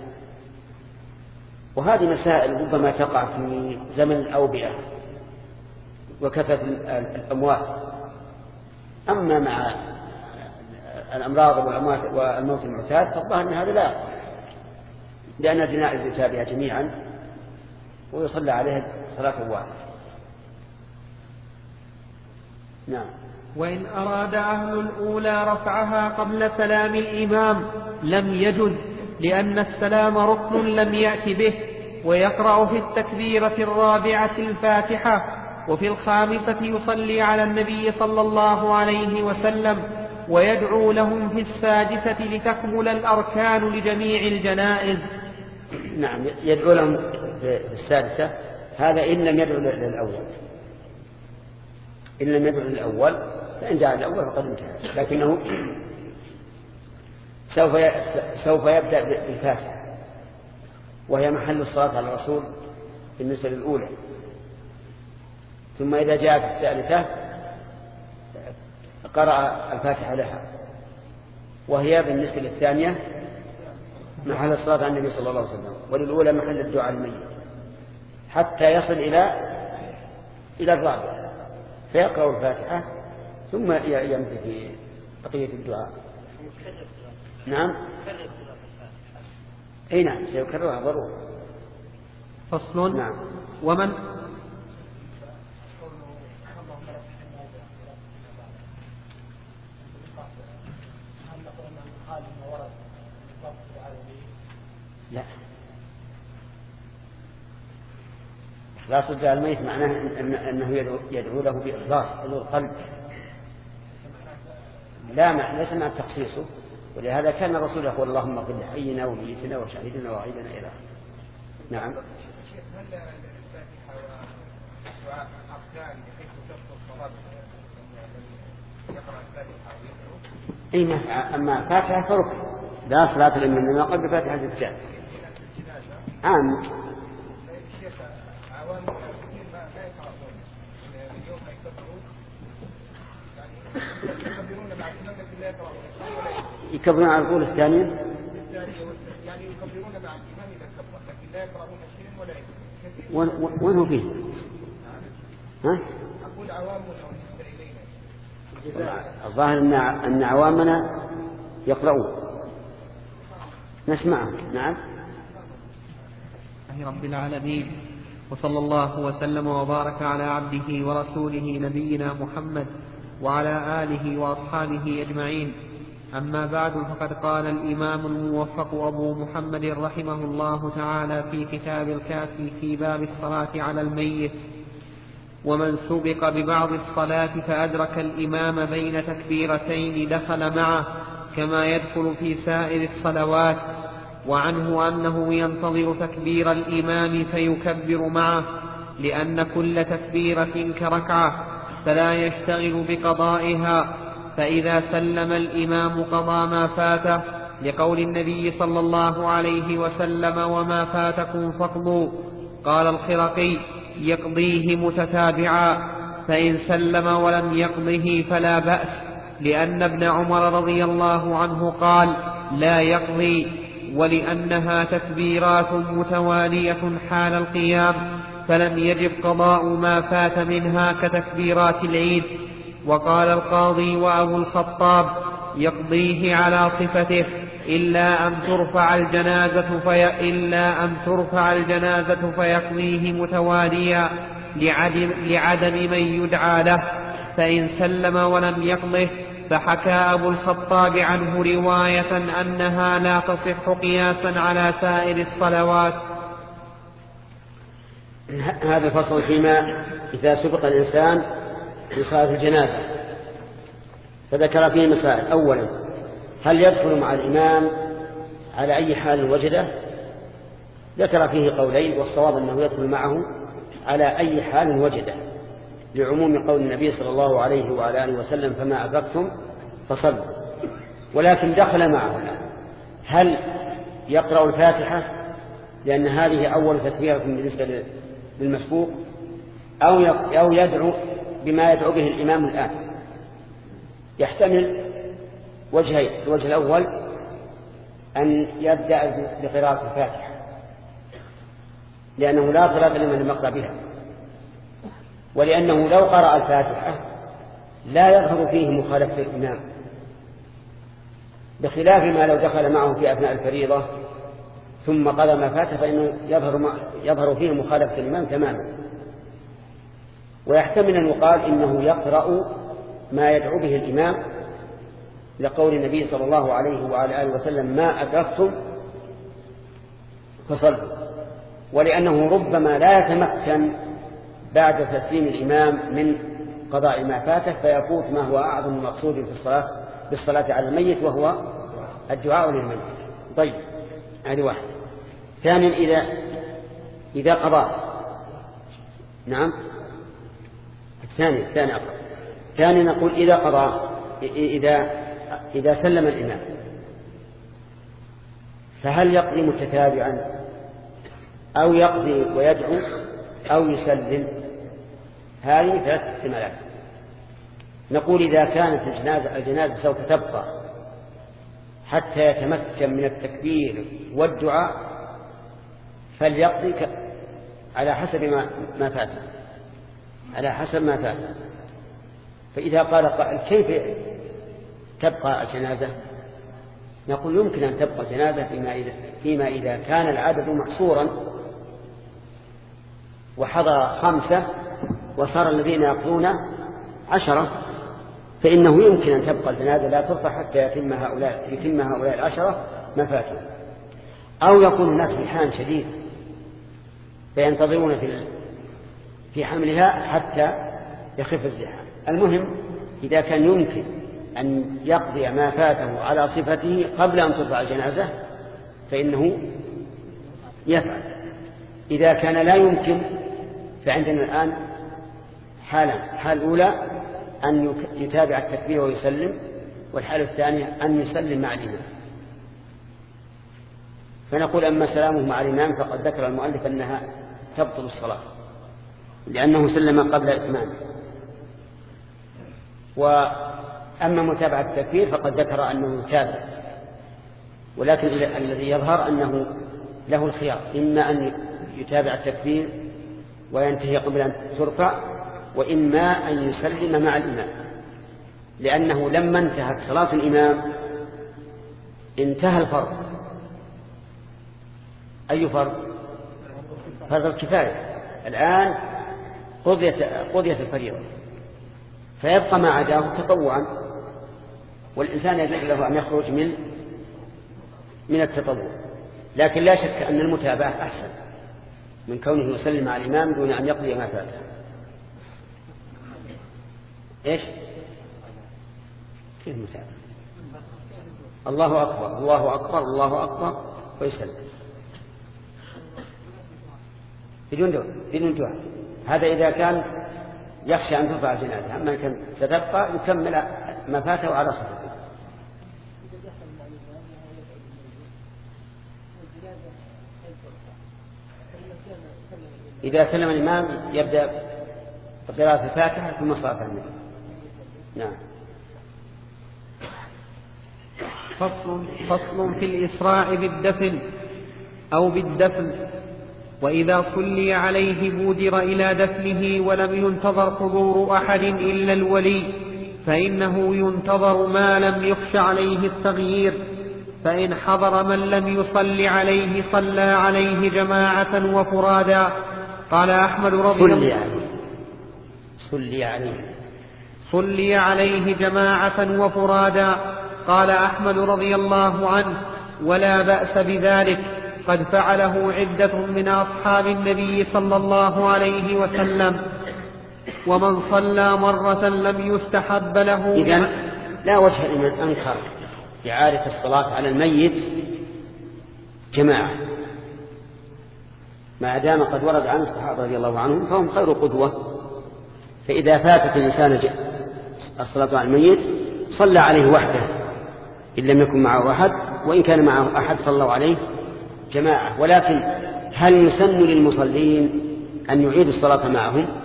وهذه مسائل ربما تقع في زمن الأوبئة وكثرة الأموات. أما مع الأمراض والموت المعتاد فالظاهر أن هذا لا يقع، لأن الجنائز يؤتى بها جميعا ويصلى عليها صلاة واحدة. نعم. وإن أراد أهل الأولى رفعها قبل سلام الإمام لم يجد، لأن السلام ركن لم يأت به، ويقرأ في التكبيرة الرابعة الفاتحة، وفي الخامسة يصلي على النبي صلى الله عليه وسلم، ويدعو لهم في السادسة لتكمل الأركان لجميع الجنائز. نعم، يدعو لهم في السادسة، هذا إن لم يدعو للأول. إن لم يدعو للأول فإن جاء الأول فقد انتهى، لكنه سوف سوف يبدأ بالفاتحة، وهي محل الصلاة على الرسول بالنسبة للأولى. ثم إذا جاءت الثالثة قرأ الفاتحة لها، وهي بالنسبة للثانية محل الصلاة على النبي صلى الله عليه وسلم، وللأولى محل الدعاء الميت، حتى يصل إلى إلى الرابعة فيقرأ الفاتحة ثم يمضي في بقية الدعاء. نعم. أي نعم، سيكررها ضرورة. فصل. نعم. ومن لا، إخلاص الدعاء الميت معناه أنه يدعو, يدعو له بإخلاص حضور القلب، لا ليس مع تخصيصه. ولهذا كان الرسول يقول اللهم اغفر لحينا وميتنا وشهيدنا وغائبنا إلى آخره. نعم. إيه، أما فاتحة فرق لا صلاة لمن ما قبل فاتحة الكتاب عام. يكبرون على القول الثانية، يعني يكبرون مع الإمام إذا كبر، لكن لا يقرؤون شيئا ولا يكبرون. وين هو فيه؟ ها؟ أقول عوامنا بالنسبة إلينا. الظاهر أن أن عوامنا يقرؤون، نسمعهم. نعم. رب العالمين، وصلى الله وسلم وبارك على عبده ورسوله نبينا محمد وعلى آله وأصحابه أجمعين. أما بعد، فقد قال الإمام الموفق أبو محمد رحمه الله تعالى في كتاب الكافي في باب الصلاة على الميت: ومن سبق ببعض الصلاة فأدرك الإمام بين تكبيرتين دخل معه كما يدخل في سائر الصلوات. وعنه أنه ينتظر تكبير الإمام فيكبر معه، لأن كل تكبيرة كركعة، فلا يشتغل بقضائها، فإذا سلم الإمام قضى ما فاته، لقول النبي صلى الله عليه وسلم وما فاتكم فاقضوا. قال الخرقي يقضيه متتابعا، فإن سلم ولم يقضه فلا بأس، لأن ابن عمر رضي الله عنه قال لا يقضي، ولأنها تكبيرات متوالية حال القيام، فلم يجب قضاء ما فات منها كتكبيرات العيد. وقال القاضي وأبو الخطاب يقضيه على صفته إلا أن ترفع الجنازة في إلا أن ترفع الجنازة فيقضيه متواليا لعدم, لعدم من يدعى له، فإن سلم ولم يقضه. فحكى أبو الخطاب عنه رواية أنها لا تصح قياسا على سائر الصلوات. هذا الفصل فيما إذا سبق الإنسان في صلاة الجنازة، فذكر فيه مسائل. أولا، هل يدخل مع الإمام على أي حال وجده؟ ذكر فيه قولين، والصواب أنه يدخل معه على أي حال وجده، لعموم قول النبي صلى الله عليه وعلى آله وسلم فما أدركتم فصلوا. ولكن دخل معه الآن، هل يقرأ الفاتحة لأن هذه أول تكبيرة بالنسبة للمسبوق، أو يدعو بما يدعو به الإمام الآن؟ يحتمل وجهين. الوجه الأول أن يبدأ بقراءة الفاتحة، لأنه لا صلاة لمن لم يقرأ بها، ولأنه لو قرأ الفاتحة لا يظهر فيه مخالفة الإمام، بخلاف ما لو دخل معه في أثناء الفريضة ثم قضى ما فاته، فإنه يظهر, يظهر فيه مخالفة الإمام تماما. ويحتمل أن يقال إنه يقرأ ما يدعو به الإمام، لقول النبي صلى الله عليه وعلى آله وسلم ما أدركتم فصلوا، ولأنه ربما لا يتمكن بعد تسليم الإمام من قضاء ما فاته، فيفوت ما هو أعظم مقصود في الصلاة بالصلاة على الميت، وهو الدعاء للميت. طيب، هذه واحد. ثانيا، إذا إذا قضى نعم الثاني الثاني أقرأ. ثانيا نقول إذا قضى إذا إذا سلم الإمام، فهل يقضي متتابعا أو يقضي ويدعو أو يسلم؟ هذه ثلاث احتمالات. نقول إذا كانت الجنازة, الجنازة سوف تبقى حتى يتمكن من التكبير والدعاء، فليقضي على حسب ما, ما فات على حسب ما فات. فإذا قال قائل كيف تبقى الجنازة؟ نقول يمكن أن تبقى الجنازة فيما إذا, فيما إذا كان العدد محصورا وحضر خمسة وصار الذين يقضون عشرة، فإنه يمكن أن تبقى الجنازة لا ترفع حتى يتم هؤلاء, يتم هؤلاء العشرة ما فاتوا. أو يكون الناس في حال شديد فينتظرون في في حملها حتى يخف الزحام. المهم إذا كان يمكن أن يقضي ما فاته على صفته قبل أن ترفع الجنازة فإنه يفعل. إذا كان لا يمكن فعندنا الآن حالة: حال الأولى أن يتابع التكبير ويسلم، والحالة الثانية أن يسلم مع الإمام. فنقول أما سلامه مع الإمام فقد ذكر المؤلف أنها تبطل الصلاة لأنه سلم قبل إتمامه، وأما متابعة التكبير فقد ذكر أنه يتابع، ولكن الذي يظهر أنه له الخيار: إما أن يتابع التكبير وينتهي قبل أن ترفع، وإما أن يسلم مع الإمام، لأنه لما انتهت صلاة الإمام انتهى الفرض. أي فرض؟ فرض الكفاية. الآن قضيت قضيت الفريضة، فيبقى ما عداه تطوعا، والإنسان يجوز له أن يخرج من من التطوع، لكن لا شك أن المتابعة أحسن من كونه يسلم مع الإمام دون أن يقضي ما فاته. إيش؟ كيف متابعة؟ الله أكبر الله أكبر الله أكبر ويسلم بدون دعاء بدون دعاء. هذا إذا كان يخشى أن ترفع الجنازة، أما كان ستبقى يكمل ما فاته على صفته. إذا سلم الإمام يبدأ بقراءة الفاتحة ثم صلاة النبي. نعم. فصل, فصل في الإسراع بالدفن أو بالدفن. وإذا صلي عليه بودر إلى دفنه ولم ينتظر حضور أحد إلا الولي فإنه ينتظر ما لم يخش عليه التغيير، فإن حضر من لم يصل عليه صلى عليه جماعة وفرادا. قال أحمد رضي الله عنه صلي عليه صلي عليه جماعة وفرادا. قال أحمد رضي الله عنه ولا بأس بذلك، قد فعله عدة من أصحاب النبي صلى الله عليه وسلم. ومن صلى مرة لم يستحب له. إذن لا وجه لمن أنكر إعادة الصلاة على الميت جماعة ما دام قد ورد عن الصحابة رضي الله عنهم فهم خير قدوة. فإذا فاتت الإنسان الصلاة على الميت صلى عليه وحده إن لم يكن معه أحد، وإن كان معه أحد صلوا عليه جماعة. ولكن هل يسن للمصلين أن يعيدوا الصلاة معهم؟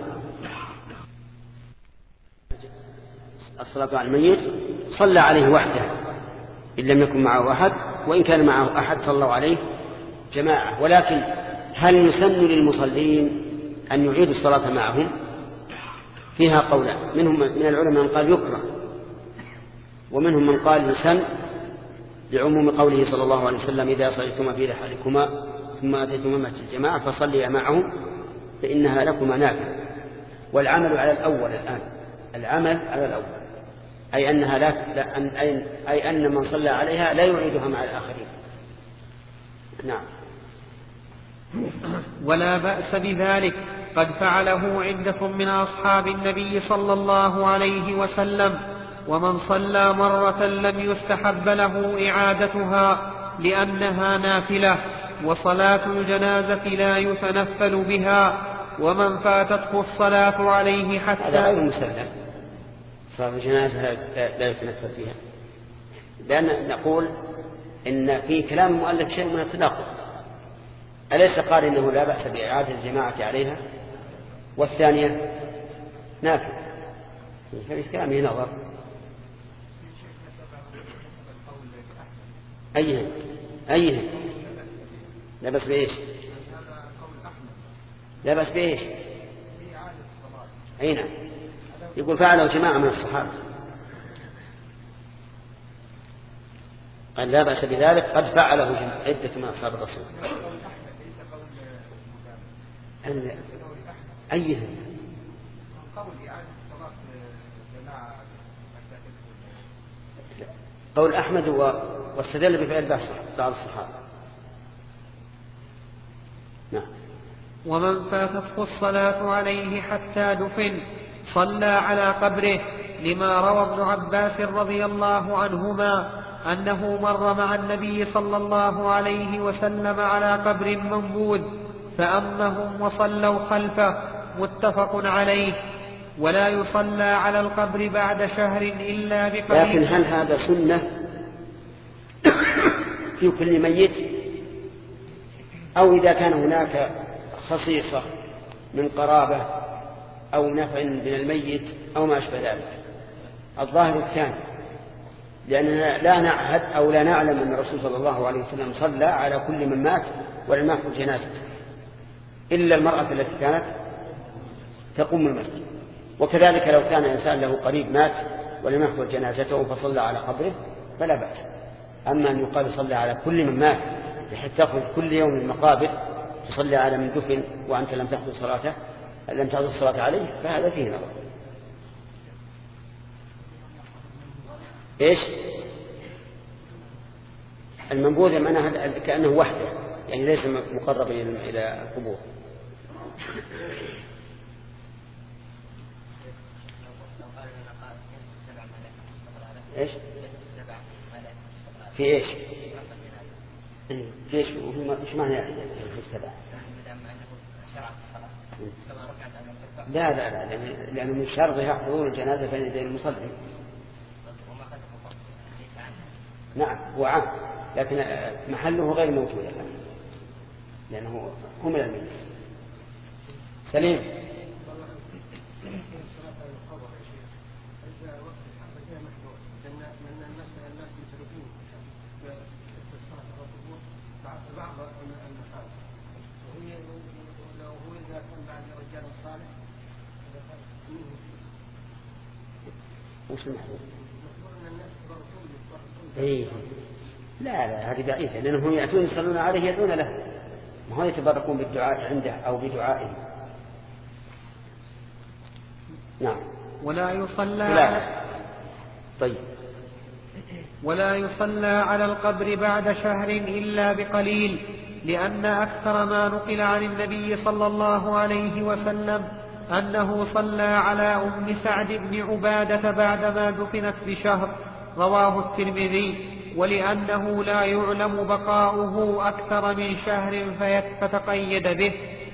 الصلاة على الميت صلى عليه وحده إن لم يكن معه أحد، وإن كان معه أحد صلوا عليه جماعة. ولكن هل يسن للمصلين أن يعيدوا الصلاة معهم؟ فيها قولان، منهم من العلماء من قال يكره، ومنهم من قال يسن لعموم قوله صلى الله عليه وسلم إذا صليتما في رحالكما ثم أتيتما مسجد الجماعة فصليا معهم فإنها لكما نافلة. والعمل على الأول الآن، العمل على الأول أي أنها لا أي, أي أن من صلى عليها لا يعيدها مع الآخرين. نعم. ولا بأس بذلك، قد فعله عدة من أصحاب النبي صلى الله عليه وسلم. ومن صلى مرة لم يستحب له إعادتها لأنها نافلة، وصلاة الجنازة لا يتنفل بها. ومن فاتته الصلاة عليه حتى هذا غير مسلم، صلاة الجنازة لا يتنفل بها، لأن نقول إن في كلام المؤلف شيء من التناقض. أليس قال إنه لا بأس بإعادة الجماعة عليها والثانية نافل؟ ففي كلامه نظر. أيها أيها لا بأس بإيش؟ لا بأس بإيش؟ أي نعم، يقول فعله جماعة من الصحابة. قال لا بأس بذلك، قد فعله عدة من أصحاب الرسول. أيها قول أحمد واستدل بفعل بعض الصحابة. نعم. ومن فاتته الصلاة عليه حتى دفن صلى على قبره، لما روى ابن عباس رضي الله عنهما أنه مر مع النبي صلى الله عليه وسلم على قبر منبوذ فأمهم وصلوا خلفه، متفق عليه. ولا يصلى على القبر بعد شهر إلا بقليل. لكن هل هذا سنة في كل ميت، أو إذا كان هناك خصيصة من قرابة أو نفع من الميت أو ما أشبه ذلك؟ الظاهر الثاني، لأننا لا نعهد أو لا نعلم أن الرسول صلى الله عليه وسلم صلى على كل من مات ولم يأخذ جنازته إلا المرأة التي كانت تقوم المسجد. وكذلك لو كان إنسان له قريب مات ولم يأخذ جنازته فصلى على قبره فلا بأس. أما أن يقال صلى على كل من مات بحيث تأخذ كل يوم المقابر تصلي على من دفن وأنت لم تأخذ صلاته لم تأخذ الصلاة عليه، فهذا فيه نظر. إيش المنبوذ؟ معناه كأنه وحده، يعني ليس مقرب إلى القبور. إيش في إيش في إيش وش معنى في السبع؟ لا لا لا لأن لأنه من شرطها حضور الجنازة بين يدي المصلي. نعم هو عام لكن محله غير موجود الآن لأنه هم من الميت. سليم. وش المحظور؟ إيه لا لا هذه بعيدة لأنهم يأتون يصلون عليه يدعون له ما هو يتبركون بالدعاء عنده أو بدعائه. نعم. ولا يصلى لا. طيب. ولا يصلى على القبر بعد شهر إلا بقليل لأن أكثر ما نقل عن النبي صلى الله عليه وسلم أنه صلى على أم سعد بن عبادة بعدما دفنت بشهر رواه الترمذي ولأنه لا يعلم بقاؤه أكثر من شهر فتقيد به.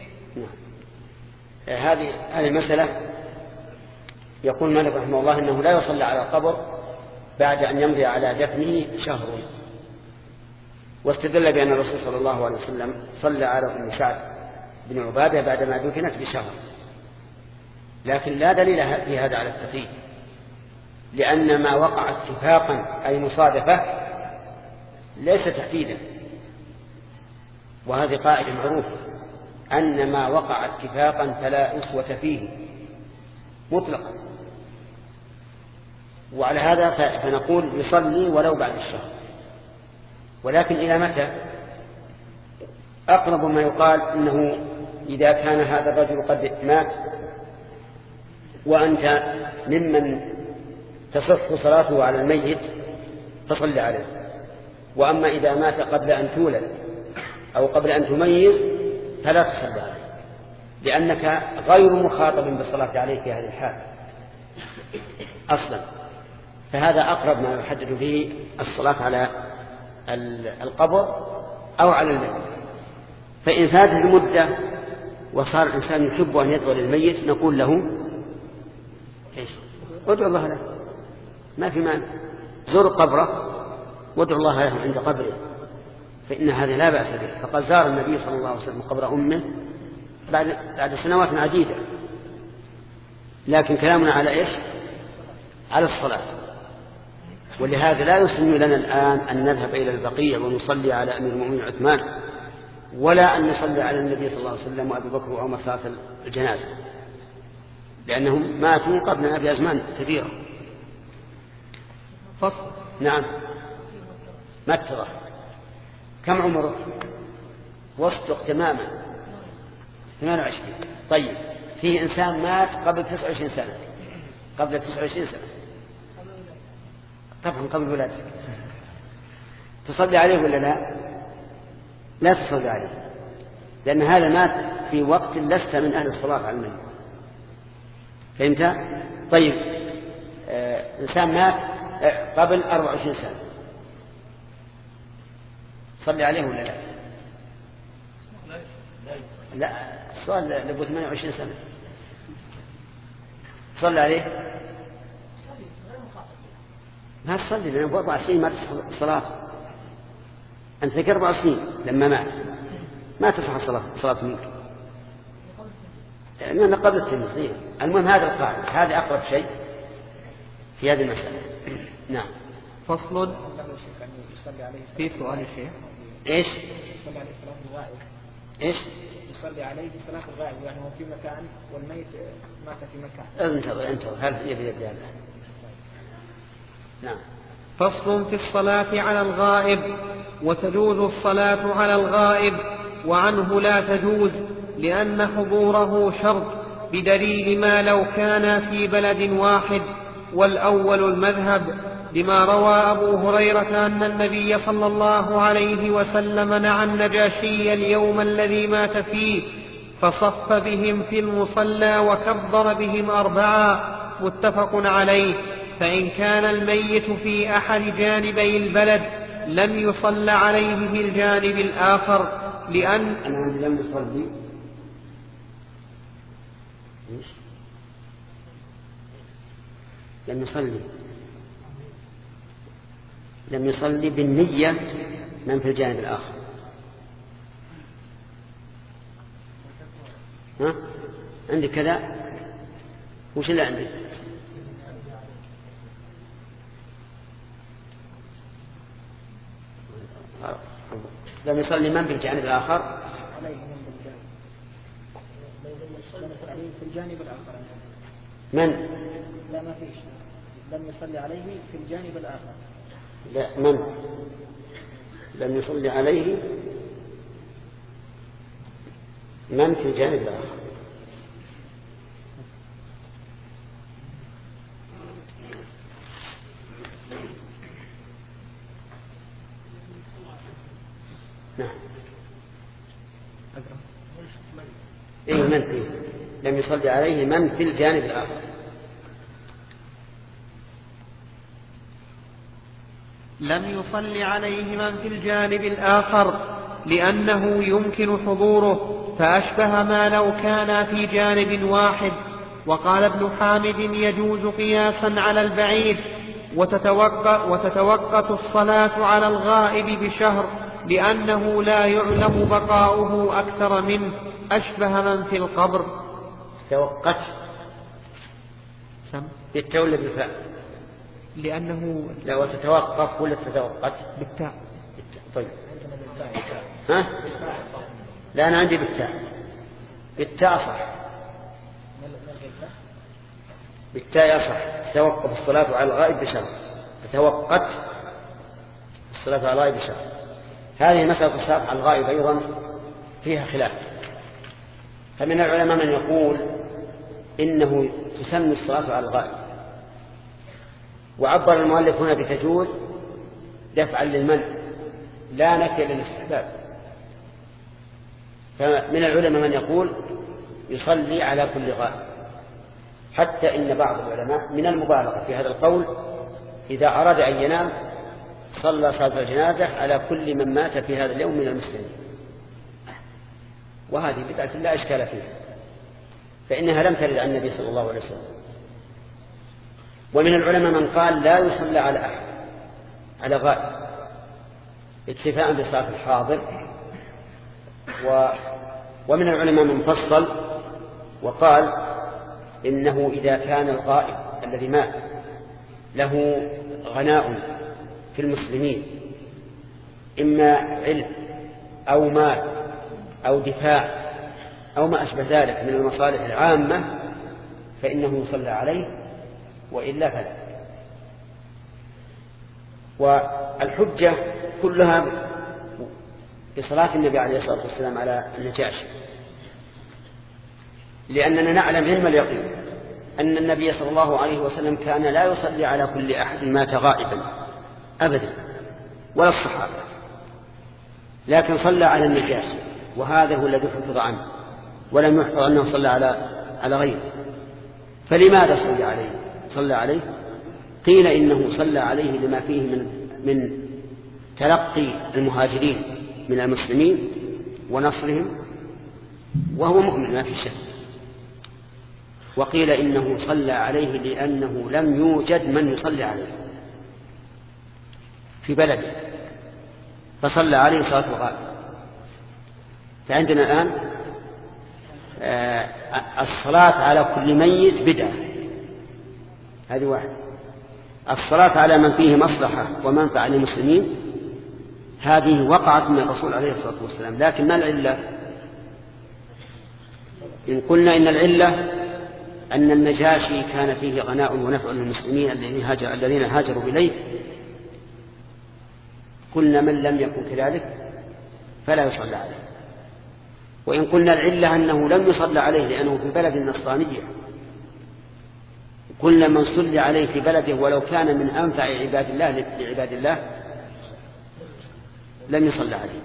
هذه هذه المسألة يقول مالك رحمه الله إنه لا يصلى على القبر بعد أن يمضي على دفنه شهر واستدل بأن الرسول صلى الله عليه وسلم صلى على أم سعد بن عبادة بعدما دفنت بشهر لكن لا دليل في هذا على التقييد لأن ما وقع اتفاقا أي مصادفة ليس تحديدا وهذه قاعدة معروفة أن ما وقع اتفاقا فلا أسوة فيه مطلقا وعلى هذا فنقول يصلي ولو بعد الشهر ولكن إلى متى؟ أقرب ما يقال إنه إذا كان هذا الرجل قد مات وأنت ممن تصح صلاته على الميت فصل عليه وأما إذا مات قبل أن تولد أو قبل أن تميز فلا تصل عليه لأنك غير مخاطب بالصلاة عليه في هذه الحال أصلا فهذا أقرب ما يحدد به الصلاة على القبر أو على الميت. فإن فاتت المدة وصار الإنسان يحب أن يدعو للميت نقول له إيش؟ ادعو الله له ما في مانع زور قبره وادعو الله له عند قبره فإن هذا لا بأس به فقد زار النبي صلى الله عليه وسلم قبر أمه بعد, بعد سنوات عديدة لكن كلامنا على إيش؟ على الصلاة ولهذا لا يسن لنا الآن أن نذهب إلى البقيع ونصلي على أمير المؤمنين عثمان ولا أن نصلي على النبي صلى الله عليه وسلم وأبي بكر وعمر صلاة الجنازة لأنهم ماتوا قبلنا بأزمان كثيرة. فصل. نعم ما ترى كم عمره؟ وسطك تماما ثمانية وعشرين. طيب فيه إنسان مات قبل تسعة وعشرين سنة قبل تسعة وعشرين سنة طبعا قبل ولادتك تصلي عليه ولا لا؟ لا تصلي عليه لأن هذا مات في وقت لست من أهل الصلاة على الميت فهمت؟ طيب آه إنسان مات آه قبل أربع وعشرين سنة صلي عليه ولا لا؟ لا السؤال لابد ثمانية وعشرين سنة صلي عليه ما تصلي لأنه أربع سنين ما تصح الصلاة أنت فيك أربع سنين لما مات ما تصح الصلاة صلاة منك لأننا قبل التمييز. المهم هذا القاعدة هذا أقرب شيء في هذه المسألة. نعم. فصل. في سؤال الشيخ إيش؟ يصلي عليه صلاة الغائب. إيش؟ يصلي عليه صلاة الغائب يعني هو في مكان والميت مات في مكان. انتظر انتظر هل يبي يبدأ هذا؟ نعم. فصل في الصلاة على الغائب. وتجوز الصلاة على الغائب وعنه لا تجوز لأن حضوره شرط بدليل ما لو كان في بلد واحد والأول المذهب لما روى أبو هريرة أن النبي صلى الله عليه وسلم نعى النجاشي اليوم الذي مات فيه فصف بهم في المصلى وكبر بهم أربعا متفق عليه. فإن كان الميت في أحد جانبي البلد لم يصل عليه في الجانب الآخر لأن أنا لم يصلي لم يصلي لم يصلي بالنية من في الجانب الآخر. ها؟ عندك كذا؟ وش اللي عندك؟ لم يصلي من في الجانب الآخر؟ في الجانب الآخر. من؟ لا ما فيش. لم يصلي عليه في الجانب الآخر. لا من؟ لم يصلي عليه من في الجانب الآخر. نعم. إيه من فيه؟ لم يصلي عليه من في الجانب الآخر. لم يصل عليه من في الجانب الآخر لأنه يمكن حضوره، فأشبه ما لو كان في جانب واحد. وقال ابن حامد يجوز قياسا على البعيد، وتتوقت, وتتوقت الصلاة على الغائب بشهر لأنه لا يعلم بقاؤه أكثر منه، أشبه من في القبر. توقت سم بالتولى بالفاء لأنه لا وتتوقف ولا تتوقت بالتاء. طيب ها؟ لا أنا عندي بالتاء. بالتاء صح. بالتاء يصح. توقف الصلاة على الغائب بشرط. تتوقت الصلاة على الغائب بشرط. هذه مسألة الصلاة على الغائب أيضا فيها خلاف. فمن العلماء من يقول إنه تسن الصلاة على الغائب، وعبر المؤلف هنا بتجوز دفعا للمنع لا نفي للاستحباب. فمن العلماء من يقول يصلي على كل غائب، حتى إن بعض العلماء من المبالغة في هذا القول إذا أراد أن ينام صلى صلاة الجنازة على كل من مات في هذا اليوم من المسلمين، وهذه بدعة لا إشكال فيها، فإنها لم ترد عن النبي صلى الله عليه وسلم. ومن العلماء من قال لا يصلى على أحد على غائب اكتفاء بصلاة الحاضر. و ومن العلماء من فصل وقال إنه إذا كان الغائب الذي مات له غناء في المسلمين إما علم أو مال أو دفاع أو ما أشبه ذلك من المصالح العامة فإنه يصلى عليه، وإلا فلا. والحجة كلها بصلاة النبي عليه الصلاة والسلام على النجاشي، لأننا نعلم علم اليقين أن النبي صلى الله عليه وسلم كان لا يصلي على كل أحد مات غائبا أبدا ولا الصحابة، لكن صلى على النجاشي، وهذا هو الذي حفظ عنه، ولم يحفظ أنه صلى على على غيره. فلماذا صلى عليه؟ صلى عليه قيل إنه صلى عليه لما فيه من من تلقي المهاجرين من المسلمين ونصرهم، وهو مؤمن ما في شك. وقيل إنه صلى عليه لأنه لم يوجد من يصلي عليه في بلده فصلى عليه صلاة الغائب. فعندنا الآن الصلاة على كل ميت بدعة، هذه واحد. الصلاة على من فيه مصلحة ومنفعة للمسلمين هذه وقعت من الرسول عليه الصلاة والسلام. لكن ما العلة؟ إن قلنا إن العلة أن النجاشي كان فيه غناء ونفع للمسلمين الذين هاجروا إليه، قلنا من لم يكن كذلك فلا يصلى عليه. وإن قلنا العلة أنه لم يصلى عليه لأنه في بلد النصرانية، قلنا من صلى عليه في بلده ولو كان من أنفع عباد الله لعباد الله لم يصلى عليه.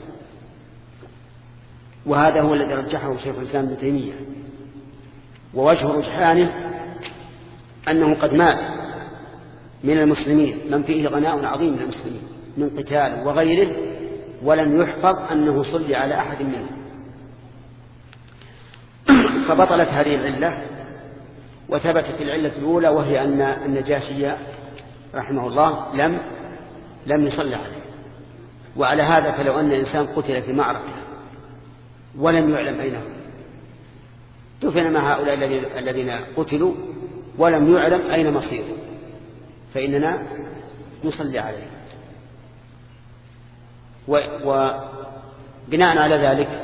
وهذا هو الذي رجحه شيخ الإسلام ابن تيمية. ووجه رجحانه أنه قد مات من المسلمين من فيه غناء عظيم من المسلمين من قتال وغيره ولم يحفظ أنه صلي على أحد منهم، فبطلت هذه العلة وثبتت العلة الأولى وهي أن النجاشي رحمه الله لم لم يصلي عليه. وعلى هذا فلو أن إنسان قتل في معركة ولم يعلم أين هو، دفن مع هؤلاء الذين قتلوا ولم يعلم أين مصيره، فإننا نصلي عليه. وبناء على ذلك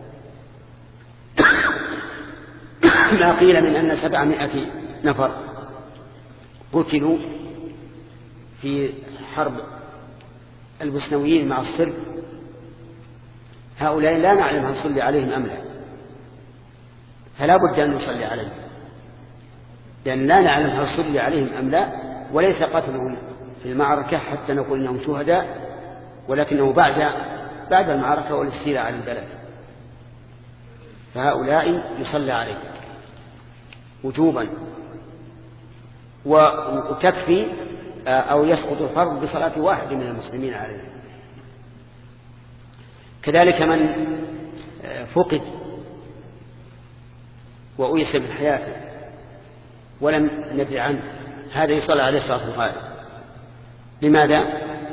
ما قيل من أن سبعمائة نفر قتلوا في حرب البوسنويين مع الصرب، هؤلاء لا نعلم هل نصلي عليهم أم لا، فلا بد أن نصلي عليهم، لأن لا نعلم هل نصلي عليهم أم لا، وليس قتلهم في المعركة حتى نقول إنهم شهداء، ولكنه بعد بعد المعركة والاستيلاء على البلد، فهؤلاء يصلى عليهم وجوبا، وتكفي أو يسقط الفرض بصلاة واحد من المسلمين عليه. كذلك من فقد وأيس من حياته ولم ندري عنه، هذا يصلى عليه صلاة الغائب. لماذا؟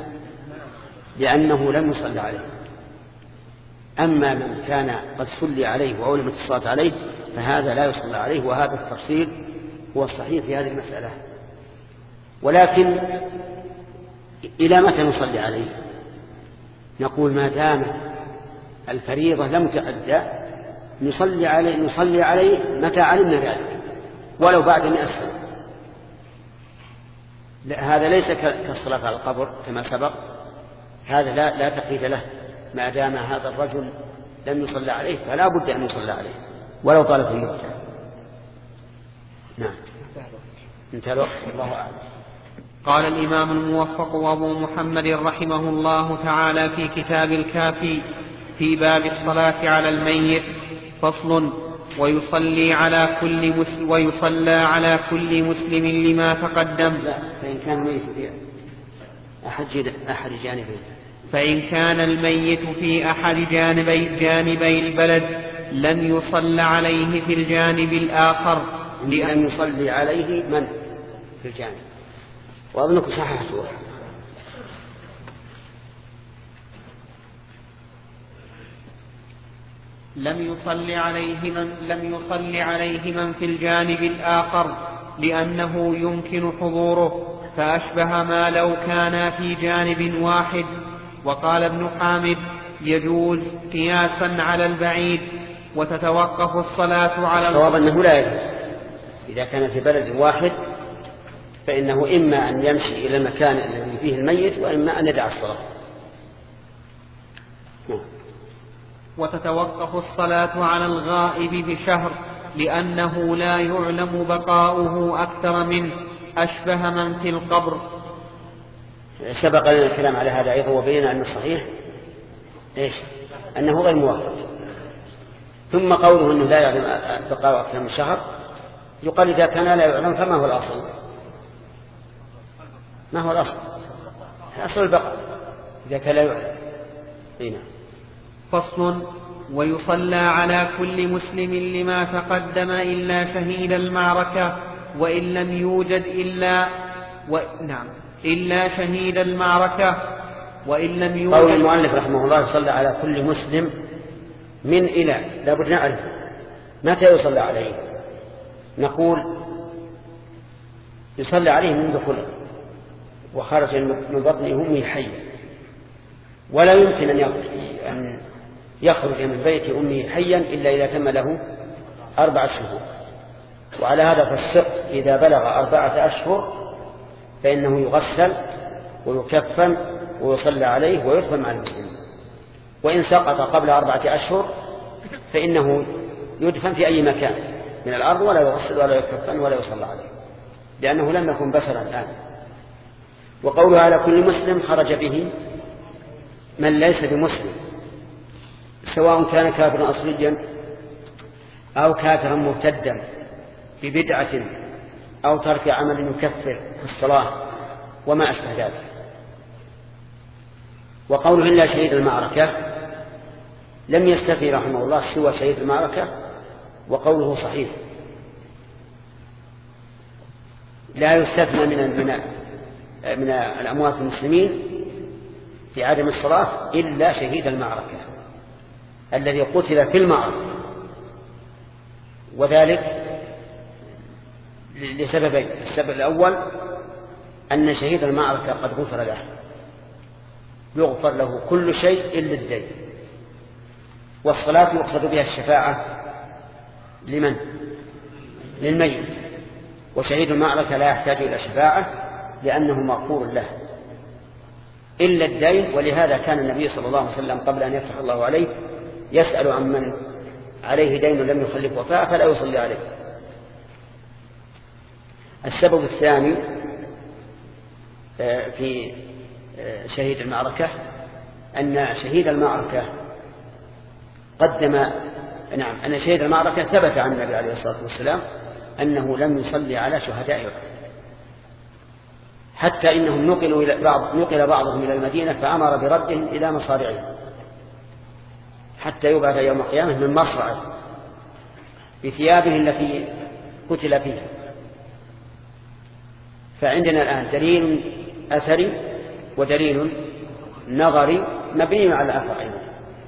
لأنه لم يصلى عليه. أما من كان قد صلي عليه وأولمت الصلاة عليه فهذا لا يصلى عليه، وهذا التفصيل هو الصحيح في هذه المسألة. ولكن إلى متى نصلي عليه؟ نقول ما دام الفريضة لم تؤدى نصلي عليه نصلي عليه متى علمنا ذلك، ولو بعد مئة سنة. هذا ليس كالصلاة على القبر كما سبق، هذا لا, لا تقييد له، ما دام هذا الرجل لم يصلى عليه فلا بد أن يصلى عليه ولو طالت المدة. نعم، انتهى الوقت، الله أعلم. قال الإمام الموفق أبو محمد رحمه الله تعالى في كتاب الكافي في باب الصلاة على الميت: فصل: ويصلي على كل مسلم ويصلى على كل مسلم لما تقدم. لا، فإن كان الميت في أحد أحد جانبين فإن كان الميت في أحد جانبي جانبي البلد لم يصلى عليه في الجانب الآخر، لأن يصلي عليه من في الجانب. وأظنك صححتها. لم يصلي عليه من لم يصلي عليه من في الجانب الآخر لأنه يمكن حضوره، فأشبه ما لو كان في جانب واحد. وقال ابن حامد: يجوز قياسا على البعيد، وتتوقف الصلاة على الصواب أنه لا يجوز. إذا كان في بلد واحد فإنه إما أن يمشي إلى المكان الذي فيه الميت، وإما أن يدع الصلاة. وتتوقف الصلاة على الغائب بشهر لأنه لا يعلم بقاؤه أكثر منه، أشبه من في القبر. سبق لنا الكلام على هذا أيضا، وبينا أن الصحيح إيش؟ أنه غير موافق. ثم قوله أنه لا يعلم بقاؤه أكثر من شهر، يقال إذا كان لا يعلم فما هو الأصل؟ ما هو الأصل؟ أصل البقاء إذا كان لا يعلم. هنا فصل: ويصلى على كل مسلم لما تقدم إلا شهيد المعركة، وإن لم يوجد إلا و... نعم إلا شهيد المعركة وإن لم يوجد. قول المؤلف رحمه الله: يصلى على كل مسلم من إلى، لا بد نعرف متى يصلى عليه. نقول يصلى عليه من دخوله وخرج من بطن أمه حيا، ولا يمكن أن يخرج من بيت أمه حيا إلا إذا تم له أربعة شهور. وعلى هذا فالسقط إذا بلغ أربعة أشهر فإنه يغسل ويكفن ويصلى عليه ويدفن مع المسلمين. وإن سقط قبل أربعة أشهر فإنه يدفن في أي مكان من الأرض، ولا يغسل ولا يكفن ولا يصلى عليه، لأنه لم يكن بشرا الآن. وقوله على كل مسلم خرج به من ليس بمسلم، سواء كان كافرا أصليا أو كافرا مرتدا ببدعة أو ترك عمل يكفر في الصلاة وما أشبه ذلك. وقوله إلا شهيد المعركة لم يستفي رحمه الله سوى شهيد المعركة، وقوله صحيح، لا يستثنى من من الأموات المسلمين في عدم الصلاة إلا شهيد المعركة الذي قتل في المعركة، وذلك لسببين. السبب الأول أن شهيد المعركة قد غفر له، يغفر له كل شيء إلا الدين. والصلاة يقصد بها الشفاعة لمن؟ للميت. وشهيد المعركة لا يحتاج إلى شفاعة لأنه مغفور له إلا الدين. ولهذا كان النبي صلى الله عليه وسلم قبل أن يفتح الله عليه يسأل عن من عليه دين لم يخلف وفاء فلا يصلي عليه. السبب الثاني في شهيد المعركة أن شهيد المعركة قدم نعم أن شهيد المعركة ثبت عن النبي عليه الصلاة والسلام أنه لم يصلي على شهداء أحد، حتى إنهم نقلوا إلى بعض نقل بعضهم إلى المدينة فأمر بردهم إلى مصارعهم حتى يبعث يوم القيامة من مصرعه بثيابه التي قتل فيها. فعندنا الآن دليل أثري ودليل نظري مبني على الأثر أيضا.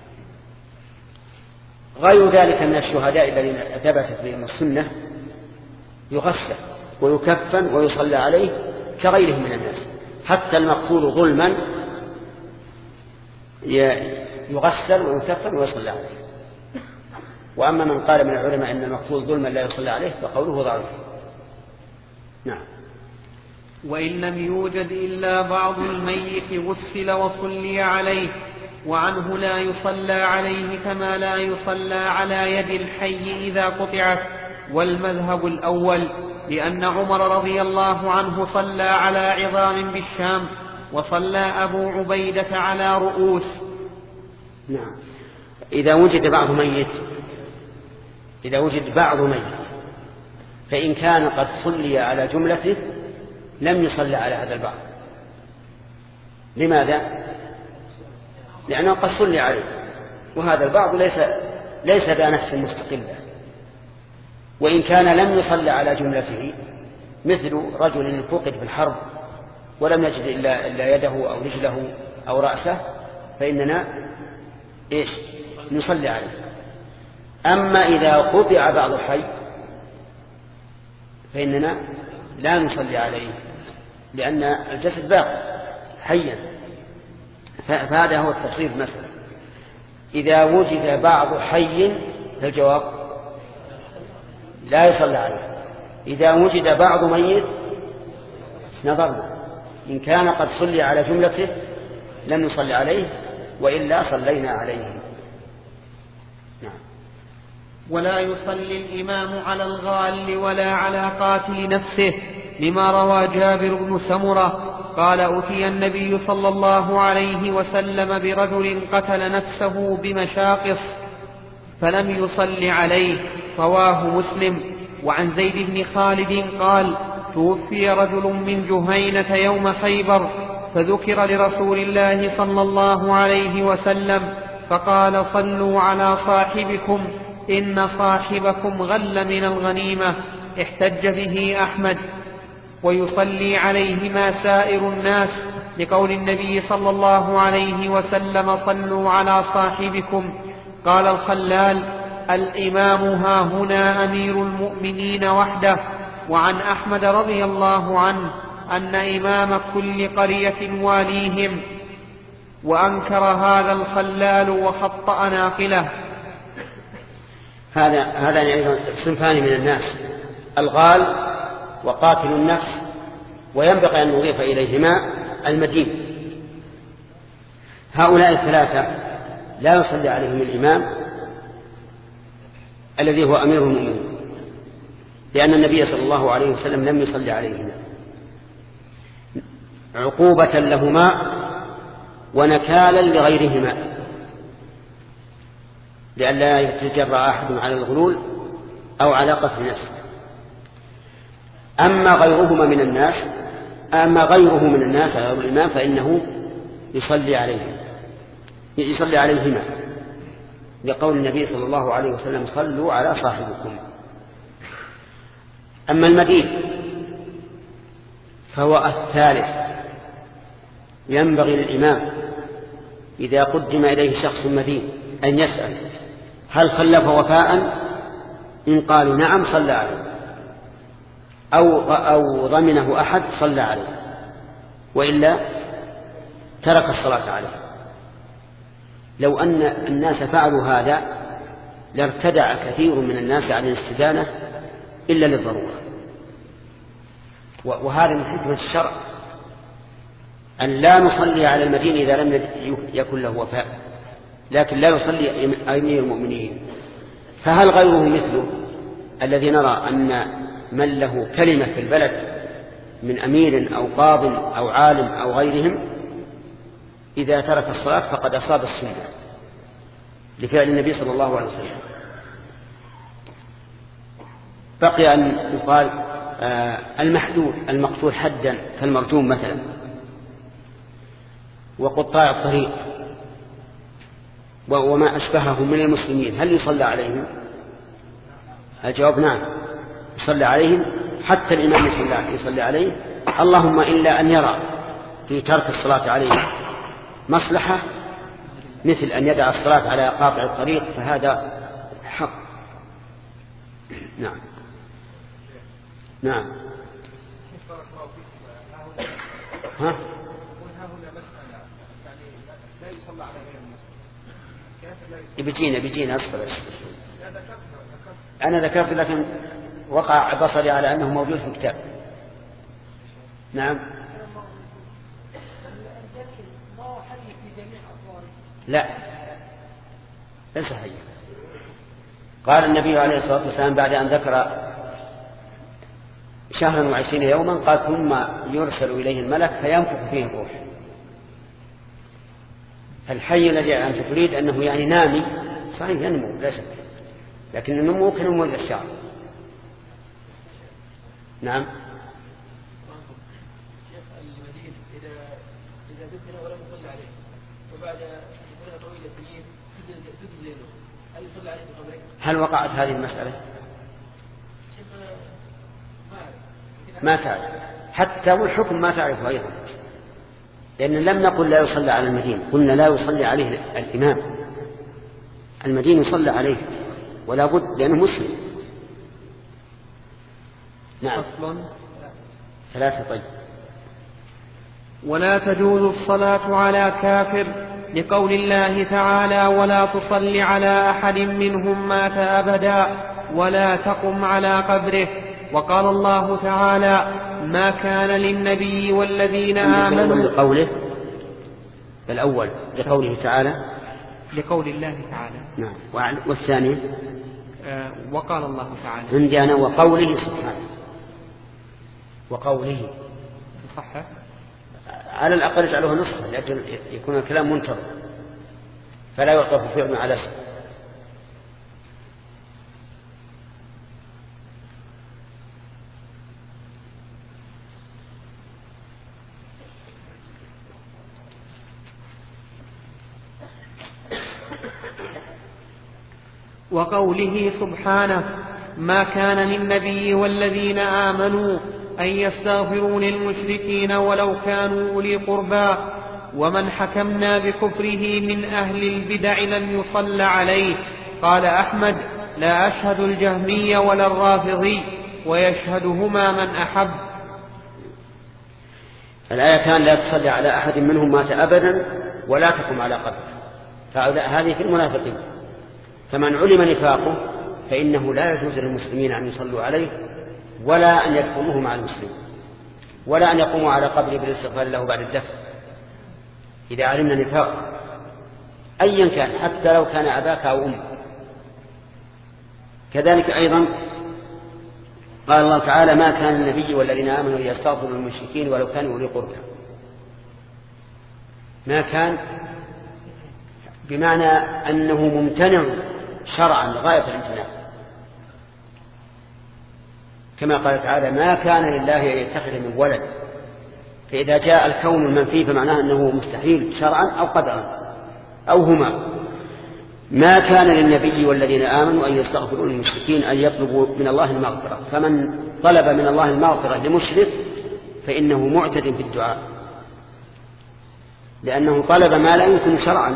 غير ذلك أن الشهداء الذين ثبتت بهم السنة يغسل ويكفن ويصلى عليه كغيره من الناس، حتى المقتول ظلما يغسل ويكفن ويصلى عليه. وأما من قال من العلماء أن المقتول ظلما لا يصلى عليه فقوله ضعيف. نعم. وإن لم يوجد إلا بعض الميت غسل وصلي عليه، وعنه لا يصلى عليه كما لا يصلى على يد الحي إذا قطعت. والمذهب الأول لأن عمر رضي الله عنه صلى على عظام بالشام، وصلى أبو عبيدة على رؤوس. نعم. إذا وجد بعض ميت إذا وجد بعض ميت فإن كان قد صلي على جملته لم يصلى على هذا البعض. لماذا؟ لأنه قد صلي عليه، وهذا البعض ليس ليس ذا نفس مستقلة. وإن كان لم يصلى على جملته مثل رجل فقد في الحرب ولم يجد إلا, إلا يده أو رجله أو رأسه فإننا إيش؟ نصلي عليه. أما إذا قطع بعض الحي فإننا لا نصلي عليه لأن الجسد باقي حيا. فهذا هو التفصيل في المسألة. إذا وجد بعض حي فالجواب لا يصلى عليه. إذا وجد بعض ميت نظرنا، إن كان قد صلي على جملته لن نصلي عليه، وإلا صلينا عليه. نعم. ولا يصلي الإمام على الغال ولا على قاتل نفسه، لما روى جابر بن سمرة قال: أتي النبي صلى الله عليه وسلم برجل قتل نفسه بمشاقص فلم يصل عليه، رواه مسلم. وعن زيد بن خالد قال: توفي رجل من جهينة يوم خيبر فذكر لرسول الله صلى الله عليه وسلم فقال: صلوا على صاحبكم إن صاحبكم غل من الغنيمة. احتج به أحمد. ويصلي عليهما سائر الناس لقول النبي صلى الله عليه وسلم: صلوا على صاحبكم. قال الخلال: الإمام ها هنا أمير المؤمنين وحده. وعن أحمد رضي الله عنه أن إمام كل قرية واليهم. وأنكر هذا الخلال وخطأ ناقله. هذا هذا أيضا صنفان من الناس: الغال وقاتل النفس، وينبغي أن نضيف إليهما المدين. هؤلاء الثلاثة لا يصلي عليهم الإمام الذي هو أمير المؤمنين، لأن النبي صلى الله عليه وسلم لم يصلي عليهما عقوبة لهما ونكالا لغيرهما، لئلا يتجرأ أحد على الغلول أو على قتل نفسه. أما غيرهما من الناس أما غيره من الناس غير الإمام فإنه يصلي عليهم يصلي عليهما لقول النبي صلى الله عليه وسلم: صلوا على صاحبكم. أما المدين فهو الثالث. ينبغي للإمام إذا قدم إليه شخص مدين أن يسأل هل خلف وفاء؟ إن قالوا نعم صلى عليه، أو, أو ضمنه أحد صلى عليه، وإلا ترك الصلاة عليه. لو أن الناس فعلوا هذا لارتدع كثير من الناس عن الاستدانة إلا للضرورة. وهذا من حكمة الشرع أن لا نصلي على المدين إذا لم يكن له وفاء، لكن لا يصلي أمير المؤمنين. فهل غيره مثله الذي نرى أن من له كلمة في البلد من أمير أو قاض أو عالم أو غيرهم إذا ترك الصلاة فقد أصاب السنة لفعل النبي صلى الله عليه وسلم. بقي أن يقال آه المحدود المقتول حدا كالمرجوم مثلا وقطاع الطريق وما أشبهه من المسلمين، هل يصلى عليهم؟ الجواب نعم، يصلى عليهم، حتى الإمام يصلى عليه، اللهم إلا أن يرى في ترك الصلاة عليه مصلحة مثل أن يدع الصلاة على قاطع الطريق فهذا حق. نعم نعم ها بيجينا بيجينا أصبر. أنا ذكرت لكن وقع بصري على أنه موجود في الكتاب. نعم لا ليس حي. قال النبي عليه الصلاة والسلام بعد أن ذكر شهرا وعشرين يوما قال ثم يرسل إليه الملك فينفخ فيه الروح. الحي الذي أنت تريد أنه يعني نامي صحيح ينمو لا شك، لكن النمو كنمو الأشجار. نعم هل وقعت هذه المسألة؟ ما تعرف، حتى والحكم ما تعرفه أيضا، لأن لم نقل لا يصلى على المدين، قلنا لا يصلي عليه الإمام. المدين يصلى عليه ولا بد لأنه مسلم. نعم ثلاثة. طيب ولا تجوز الصلاة على كافر لقول الله تعالى ولا تصل على أحد منهم مات أبدا ولا تقم على قبره. وقال الله تعالى ما كان للنبي والذين آمنوا لقوله الأول لقوله تعالى لقول الله تعالى. نعم والثاني آه وقال الله تعالى عندي أنا وقوله سبحانه وقوله صح على الأقل اجعله نصفا لأجل يكون الكلام منتظر فلا يعطف فعل على اسم. وقوله سبحانه ما كان للنبي والذين آمنوا أن يستغفروا للمشركين ولو كانوا أولي قربى ومن حكمنا بكفره من أهل البدع لم يصل عليه. قال أحمد لا أشهد الجهمي ولا الرافضي ويشهدهما من أحب. الآيتان لا تصلي على أحد منهم مات أبدا ولا تقم على قبره، فهذه في المنافقين. فمن علم نفاقه فإنه لا يجوز للمسلمين أن يصلوا عليه ولا أن يدفنوه مع المسلمين ولا أن يقوموا على قبره بالاستغفار له بعد الدفن إذا علمنا نفاقه أيا كان، حتى لو كان أباك أو أمك. كذلك أيضا قال الله تعالى ما كان النبي والذين آمنوا يستغفروا للمشركين ولو كانوا أولي قربى. ما كان بمعنى أنه ممتنع شرعا لغاية الامتناع، كما قال تعالى ما كان لله أن يتخذ من ولد، فإذا جاء الكون المنفي فمعناه أنه مستحيل شرعا أو قدرا أو هما. ما كان للنبي والذين آمنوا أن يستغفروا للمشركين أن يطلبوا من الله المغفرة، فمن طلب من الله المغفرة لمشرك فإنه معتد في الدعاء، لأنه طلب ما لا يمكن شرعا،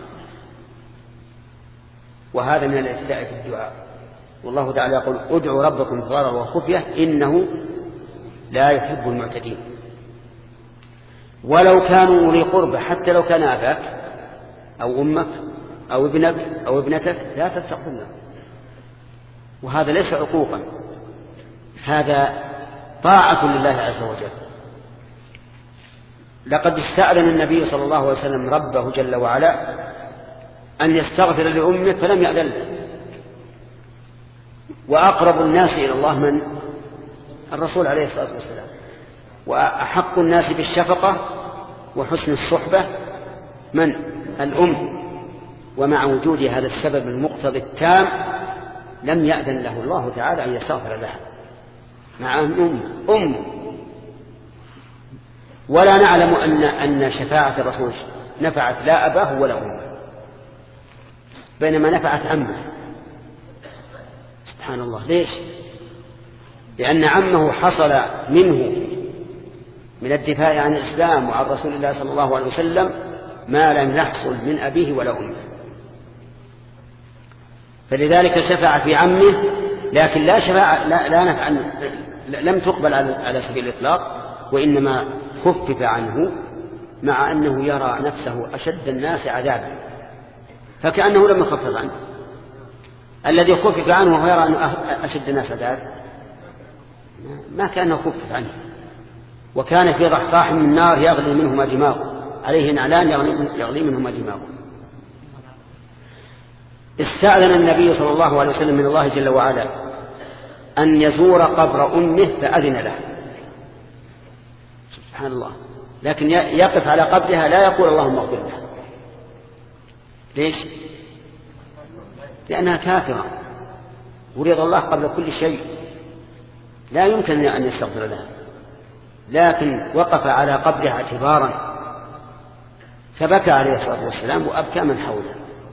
وهذا من الاعتداء في الدعاء. والله تعالى يقول ادعوا ربكم ضررا وخفية إنه لا يحب المعتدين. ولو كانوا أولي قربى، حتى لو كان أباك أو أمك أو ابنك أو ابنتك لا تستغفر له، وهذا ليس عقوقا، هذا طاعة لله عز وجل. لقد استأذن النبي صلى الله عليه وسلم ربه جل وعلا أن يستغفر لأمه فلم يأذن له. وأقرب الناس إلى الله من؟ الرسول عليه الصلاة والسلام. وأحق الناس بالشفقة وحسن الصحبة من؟ الأم. ومع وجود هذا السبب المقتضي التام لم يأذن له الله تعالى أن يستغفر لها، مع أم أم ولا نعلم أن أن شفاعة الرسول نفعت لا أباه ولا أمه، بينما نفعت عمه. سبحان الله. ليش؟ لأن عمه حصل منه من الدفاع عن الإسلام وعن رسول الله صلى الله عليه وسلم ما لم يحصل من أبيه ولا أمه، فلذلك شفع في عمه، لكن لا شفاعة لا, لا نفع لم تقبل على سبيل الإطلاق، وإنما خفف عنه، مع أنه يرى نفسه أشد الناس عذابا، فكأنه لم يخفف عنه. الذي خفف عنه وهو يرى أنه أشد الناس عذابا ما كأنه خفف عنه، وكان في ضحضاح من النار يغلي منهما دماغه، عليه نعلان يغلي منهما دماغه. استأذن النبي صلى الله عليه وسلم من الله جل وعلا أن يزور قبر أمه فأذن له. سبحان الله. لكن يقف على قبرها لا يقول اللهم اغفر له. ليش؟ لأنها كافرة ورضا الله قبل كل شيء، لا يمكن أن يستغفر لها، لكن وقف على قبرها اعتبارا، فبكى عليه الصلاة والسلام وأبكى من حوله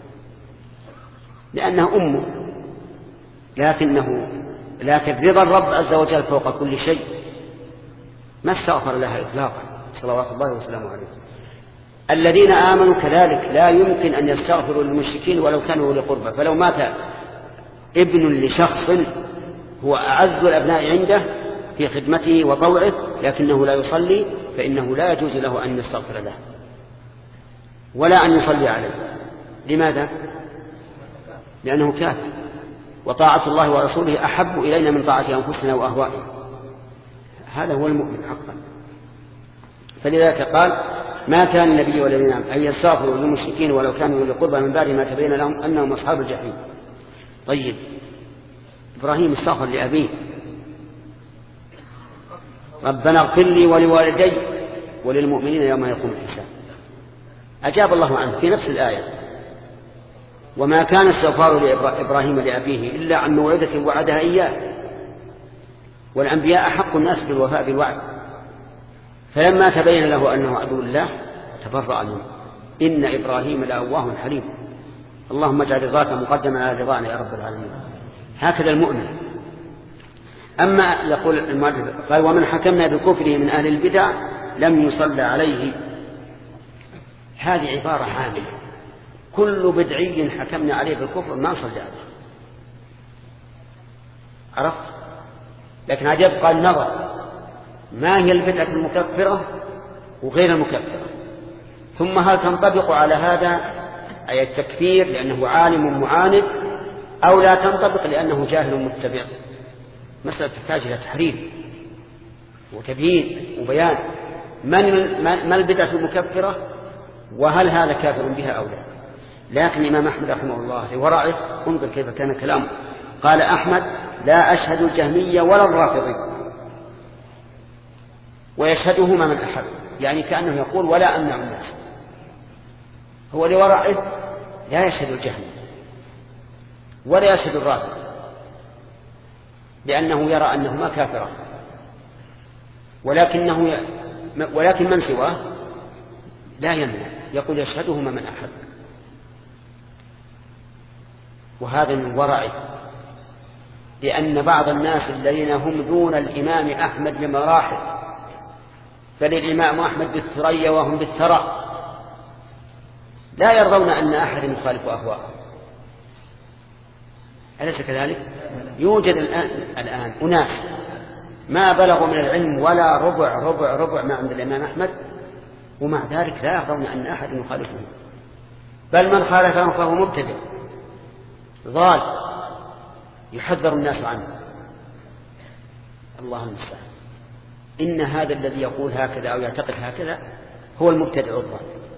لأنها أمه، لكنه لكن رضا الرب عز وجل فوق كل شيء، ما استغفر لها إطلاقا صلوات الله وسلامه عليه. الذين آمنوا كذلك لا يمكن أن يستغفروا للمشركين ولو كانوا أولي قربى، فلو مات ابن لشخص هو أعز الأبناء عنده في خدمته وطوعه لكنه لا يصلي، فإنه لا يجوز له أن يستغفر له ولا أن يصلي عليه. لماذا؟ لأنه كافر، وطاعة الله ورسوله أحب إلينا من طاعة أنفسنا وأهوائنا. هذا هو المؤمن حقا. فلذلك قال ما كان النبي والذين آمنوا أن يستغفروا للمشركين ولو كانوا أولي قربى من بعد ما تبين لهم أنهم أصحاب الجحيم. طيب، إبراهيم استغفر لأبيه ربنا اغفر لي ولوالدي وللمؤمنين يوم يقوم الحساب، أجاب الله عنه في نفس الآية. وما كان استغفار لإبراهيم لأبيه إلا عن موعدة وعدها إياه، والأنبياء أحق الناس بالوفاء بالوعد، فلما تبين له أنه عدو الله تبرأ منه. إن إبراهيم لأواه حليم. اللهم اجعل رضاك مقدما على رضانا يا رب العالمين. هكذا المؤمن. أما يقول المؤلف قال ومن حكمنا بكفره من أهل البدع لم يصلى عليه، هذه عبارة عامة، كل بدعي حكمنا عليه بالكفر ما صلى عليه. عرفت؟ لكن عجب قال نظر ما هي البدعة المكفرة وغير المكفرة، ثم هل تنطبق على هذا أي التكفير لأنه عالم معاند، أو لا تنطبق لأنه جاهل متبع؟ مسألة تحتاج إلى تحرير وتبيين وبيان من ما البدعة المكفرة وهل هذا كافر بها أو لا. لكن الإمام أحمد رحمه الله لورعه انظر كيف كان كلامه. قال أحمد لا أشهد الجهمية ولا الرافضي، ويشهدهما من أحب، يعني كأنه يقول ولا أمنع الناس. هو لورعه لا يشهد الجهمي ولا يشهد الرافض لأنه يرى أنهما كافران، ولكنه ي... ولكن من سواه لا يمنع، يقول يشهدهما من أحب. وهذا من ورعه، لأن بعض الناس الذين هم دون الإمام أحمد بمراحل بل الإمام أحمد بالثريا وهم بالثرى، لا يرضون أن أحد يخالف أهواءهم. أليس كذلك؟ يوجد الآن, الآن أناس ما بلغوا من العلم ولا ربع ربع ربع ما عند الإمام أحمد، ومع ذلك لا يرضون أن أحد يخالفه، بل من خالفهم فهو مبتدع ضال يحذر الناس عنه. الله المستعان. إن هذا الذي يقول هكذا أو يعتقد هكذا هو المبتدع الضال،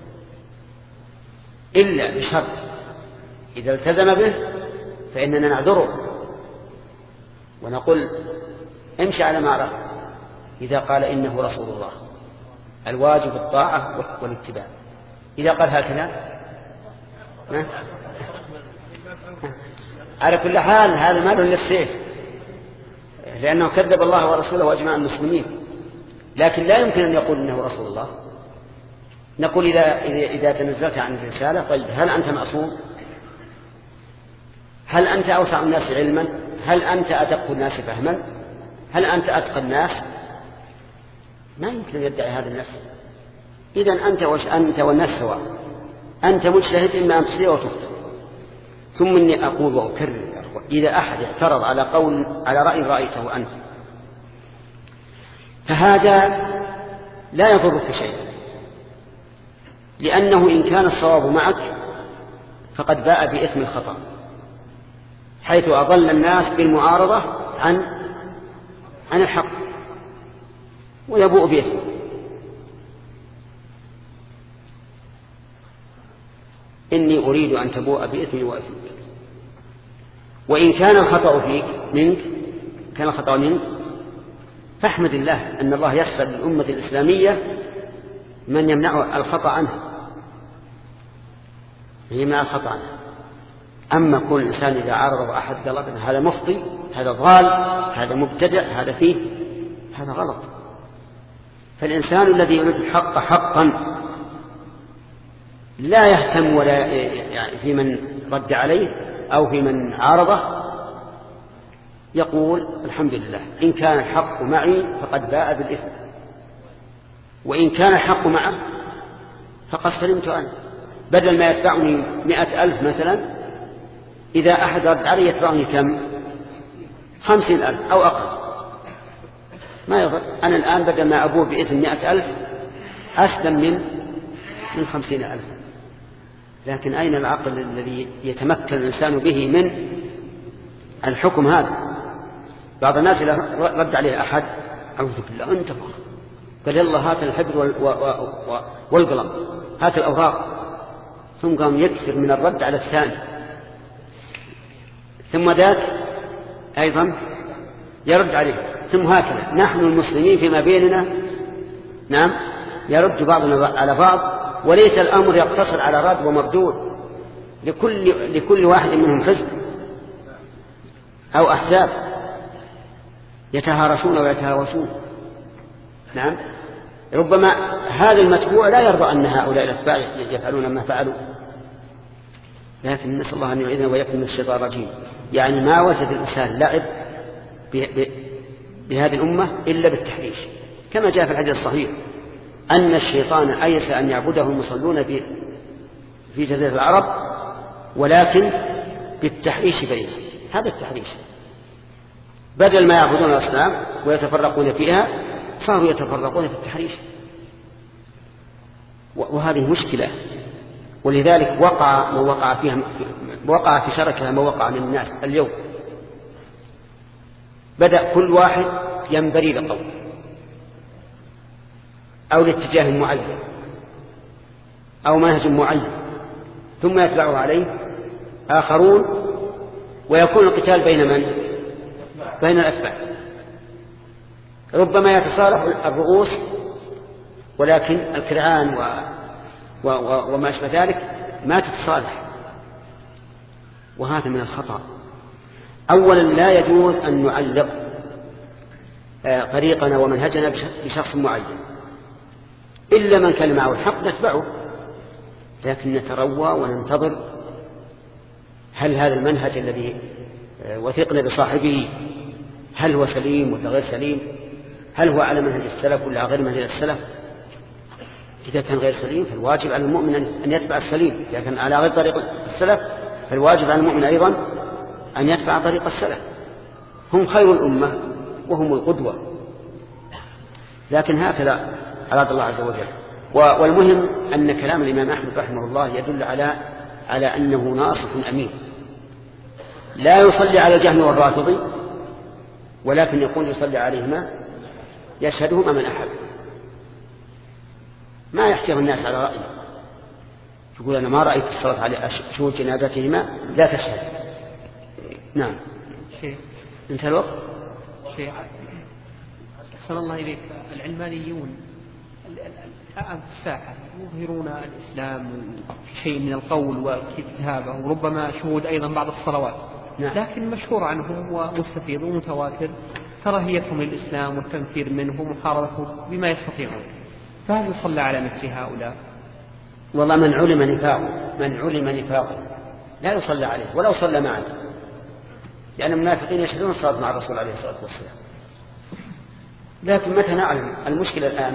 إلا بشرط إذا التزم به فإننا نعذره ونقول امشي على ما عرفت. إذا قال إنه رسول الله الواجب الطاعة والاتباع، إذا قال هكذا على كل حال هذا مال للسيف، لأنه كذب الله ورسوله وأجمع المسلمين، لكن لا يمكن أن يقول إنه رسول الله. نقول إذا, إذا تنزلت عن الرسالة طيب هل أنت معصوم؟ هل أنت أوسع الناس علما؟ هل أنت أدق الناس فهما؟ هل أنت أتقى الناس؟ ما يمكن يدعي هذا النفس. إذن أنت وش أنت والناس سواء، أنت مجتهد إما أن تصير وتخطئ. ثم إني أقول وأكرر إذا أحد اعترض على قول على رأي رأيته أنت فهذا لا يضرك شيء، لأنه إن كان الصواب معك فقد باء بإثم الخطأ، حيث أضل الناس بالمعارضة عن عن الحق ويبوء بإثم. إني أريد أن تبوء بإثمي وإثمك. وإن كان الخطأ فيك منك كان الخطأ منك فاحمد الله أن الله يسر للأمة الإسلامية من يمنع الخطأ عنه، يمنع الخطأ عنه. أما كل إنسان إذا عارض أحد قال هذا مخطئ، هذا ضال، هذا مبتدع، هذا فيه، هذا غلط. فالإنسان الذي يريد الحق حقا لا يهتم ولا يعني في من رد عليه أو في من عارضه، يقول الحمد لله إن كان الحق معي فقد باء بالإثم، وإن كان الحق معه فقد سلمت عنه. بدل ما يتبعني مئة ألف مثلا، إذا أحد رد علي يتبعني كم؟ خمسين ألف أو أقل، ما يضر. أنا الآن بدل ما أبوه بإثم مئة ألف أسلم من من خمسين ألف. لكن أين العقل الذي يتمكن الإنسان به من الحكم هذا؟ بعض الناس إذا رد عليه أحد أعوذ بالله أنت قال يلا هات الحبر والقلم هات الأوراق، ثم قام يكثر من الرد على الثاني، ثم ذاك أيضا يرد عليه، ثم هكذا. نحن المسلمين فيما بيننا نعم يرد بعضنا على بعض، وليس الأمر يقتصر على رد ومردود، لكل, لكل واحد منهم حزب أو أحزاب يتهارشون ويتهاوشون. نعم ربما هذا المتبوع لا يرضى أن هؤلاء الأتباع يفعلون ما فعلوا، لكن نسأل الله أن يعيذنا ويكون من الشيطان الرجيم. يعني ما وجد الإنسان لعب بهذه الأمة إلا بالتحريش، كما جاء في الحديث الصحيح أن الشيطان أيس أن يعبده المصلون في جزيرة العرب، ولكن بالتحريش بينهم. هذا التحريش، بدل ما يعبدون الأصنام ويتفرقون فيها صاروا يتفرقون في التحريش، وهذه مشكلة. ولذلك وقع ما وقع فيها وقع في شركها ما وقع من الناس اليوم. بدأ كل واحد ينبري لقول أو لاتجاه معين أو منهج معين، ثم يتبعه عليه آخرون، ويكون القتال بين من؟ بين الأتباع. ربما يتصالح الرؤوس، ولكن الكرعان و... و... و... وما أشبه ذلك ما تتصالح، وهذا من الخطأ. أولا لا يجوز أن نعلق طريقنا ومنهجنا بشخص معين، إلا من كان معه الحق نتبعه، لكن نتروى وننتظر هل هذا المنهج الذي وثقنا بصاحبه هل هو سليم ولا غير سليم، هل هو على منهج السلف ولا غير منهج السلف؟ إذا كان غير سليم فالواجب على المؤمن أن يتبع السليم، إذا كان على غير طريق السلف فالواجب على المؤمن أيضا أن يتبع طريق السلف. هم خير الأمة وهم القدوة، لكن هكذا أراد الله عز وجل. والمهم أن كلام الإمام أحمد رحمه الله يدل على على أنه ناصح أمين، لا يصلي على الجهم والرافضي، ولكن يقول يصلي عليهما يشهدهما من أحب، ما يحترم الناس على رأيه، يقول أنا ما رأيت الصلاة على شهود جنازتهما لا تشهد. نعم شيء انتهى الوقت. شيء أحسن الله إليك، العلمانيون الآن في الساحة يظهرون الإسلام في شيء من القول والكتابة وربما شهود أيضا بعض الصلوات، نعم. لكن مشهور عنهم ومستفيض ومتواتر كراهيتهم للإسلام والتنفير منه ومحاربته بما يستطيعون، فهل يصلى على مثل هؤلاء؟ والله من علم نفاقه من علم نفاقه لا يصلى عليه ولو صلى معه، لأن المنافقين يشهدون الصلاة مع الرسول عليه الصلاة والسلام. لكن متى نعلم؟ المشكلة الآن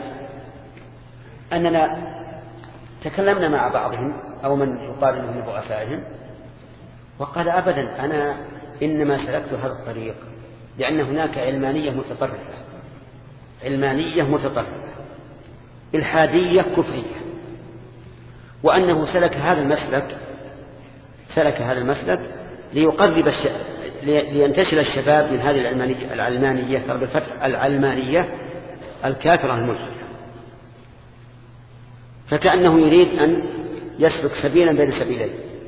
أننا تكلمنا مع بعضهم أو من يقارنهم برؤسائهم وقال أبدا أنا إنما سلكت هذا الطريق لأن هناك علمانية متطرفة، علمانية متطرفة إلحادية كفرية، وأنه سلك هذا المسلك سلك هذا المسلك ليقرب الش... لينتشل الشباب من هذه العلمانية العلمانية بالفتح العلمانية الكافرة الملحدة، فكأنه يريد أن يسلك سبيلا بين سبيلين.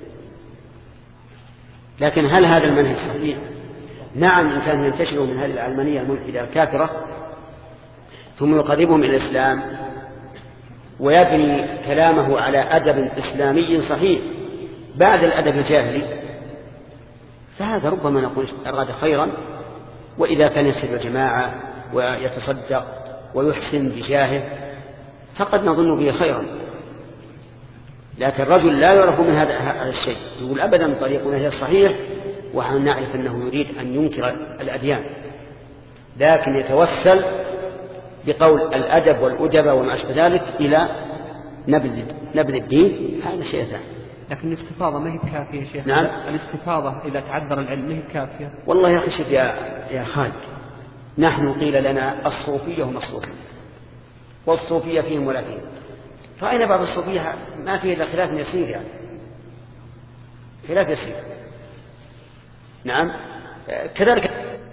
لكن هل هذا المنهج صحيح؟ نعم، إن كان ينتشلوا من هذه العلمانية الملحدة الكافرة ثم يقربهم إلى الإسلام ويبني كلامه على أدب إسلامي صحيح بعد الأدب الجاهلي، فهذا ربما نقول أراد خيرا، وإذا كان يسر الجماعة ويتصدق ويحسن بجاهه فقد نظن به خيرا. لكن الرجل لا يعرف من هذا الشيء، يقول أبدا طريقنا هي الصحيح، ونحن نعرف أنه يريد أن ينكر الأديان، لكن يتوسل بقول الأدب والأدب وما أشبه ذلك إلى نبذ نبذ الدين، هذا شيء ثاني. لكن الاستفاضة ما هي كافية يا شيخ. نعم، الاستفاضة إذا تعذر العلم ما هي كافية. والله يا أخي شوف يا يا خالد، نحن قيل لنا الصوفية هم الصوفية والصوفية فيهم ولا فيهم، رأينا بعض الصوفية ما فيه إلا خلاف يسير، يعني خلاف يسير. نعم كذلك.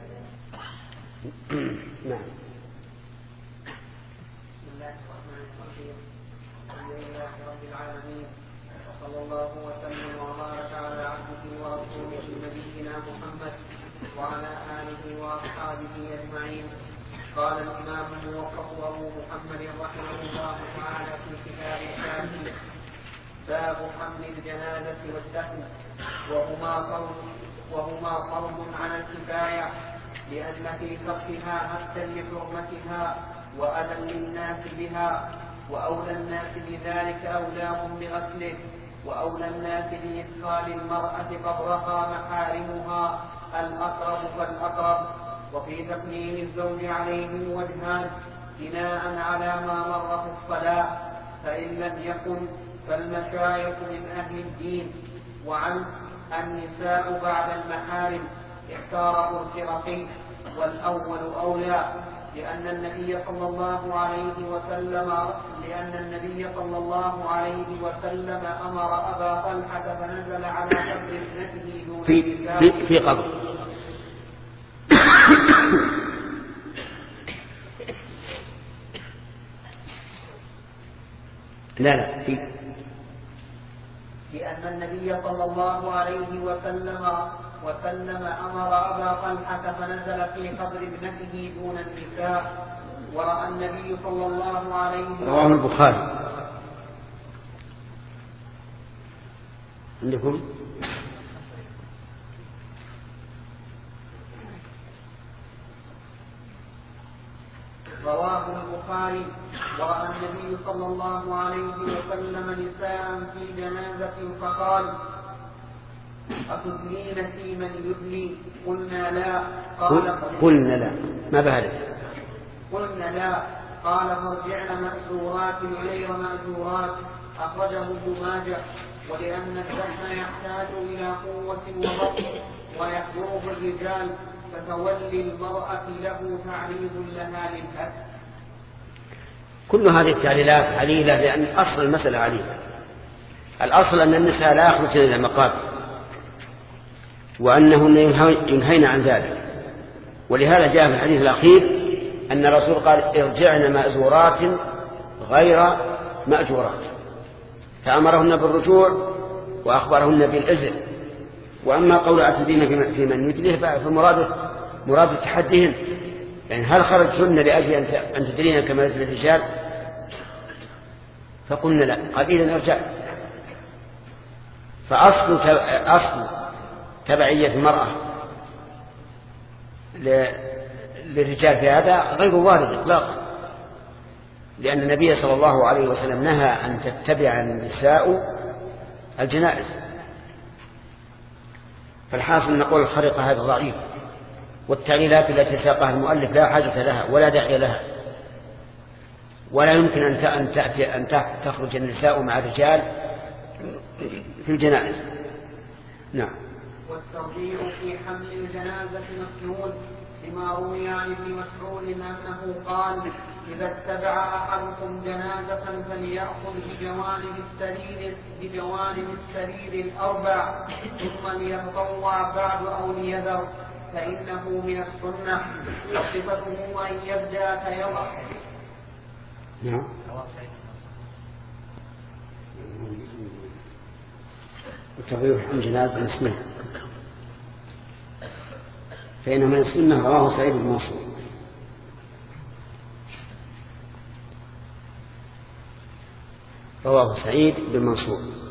نعم. صلى الله وسلم وبارك على عبده ورسوله نبينا محمد وعلى آله وأصحابه أجمعين. قال الإمام الموفق أبو محمد رحمه الله تعالى في كتاب الكافي: باب حمل الجنازة والدفن، وهما فرض وهما فرض على الكفاية، لأن في تركها حتى لحرمتها وأذى للناس بها، وأولى الناس بذلك أولاهم بغسله، وأولى الناس بإدخال المرأة قبرها محارمها الأقرب فالأقرب. وفي تقديم الزوج عليهم وجهان بناء على ما مر في الصلاة، فإن لم يكن فالمشايخ من أهل الدين. وعن النساء بعد المحارم اختاره الفرقي، والأول أولى، لأن النبي صلى الله عليه وسلم لأن النبي صلى الله عليه وسلم أمر أبا طلحة فنزل على قبر ابنته دون في في, في قبر لا لا في لأن النبي صلى الله عليه وسلم وسلم أمر أبا طلحة فنزل في قبر ابنته دون النساء. ورأى النبي صلى الله عليه وسلم رواه البخاري. عندكم رواه البخاري. ورأى النبي صلى الله عليه وسلم نساء في جنازة فقال: أتدلين في من يدلي؟ قلنا لا. قال: قلنا لا، ما بهذا قلنا لا. قال فارجعن مأجورات غير مأجورات. أخرجه ابن ماجه. ولأن الدفن يحتاج إلى قوة وضبط ويحضره الرجال، فتولي المرأة له تعريض لها للأكل. كل هذه التعليلات عليلة، لأن أصل المسألة عليلة. الأصل أن النساء لا يخرجن إلى المقابر، وأنهن ينهين عن ذلك. ولهذا جاء في الحديث الأخير أن الرسول قال ارجعن مأزورات غير مأجورات، فأمرهن بالرجوع وأخبرهن بالإزر. وأما قول اعتدين في من مثله فمراد مراد تحديهن، يعني هل خرجتن لأجل أن تدرين كما يدري الرجال؟ فقلنا لا. قال إذن ارجع. فأصل أصل تبعية المرأة للرجال في هذا غير وارد إطلاقا، لأن النبي صلى الله عليه وسلم نهى أن تتبع النساء الجنائز. فالحاصل نقول الخريطة هذا ضعيف، والتعليلات التي ساقها المؤلف لا حاجة لها ولا داعي لها، ولا يمكن أن تأتي أن تخرج النساء مع الرجال في الجنائز. نعم. والترجيح في حمل الجنازة مسنون، لما روي عن ابن مسعود أنه قال إذا اتبع أحدكم جنازة فليأخذ بجوانب السرير بجوانب السرير الأربع، ثم ليتطوع بعد أو ليذر، فإنه من السنة، وصفته أن يبدأ فيضع. نعم. وتغيير عن جنازة مسنون، فإنه من السنة. رواه سعيد بن منصور. رواه سعيد بن منصور.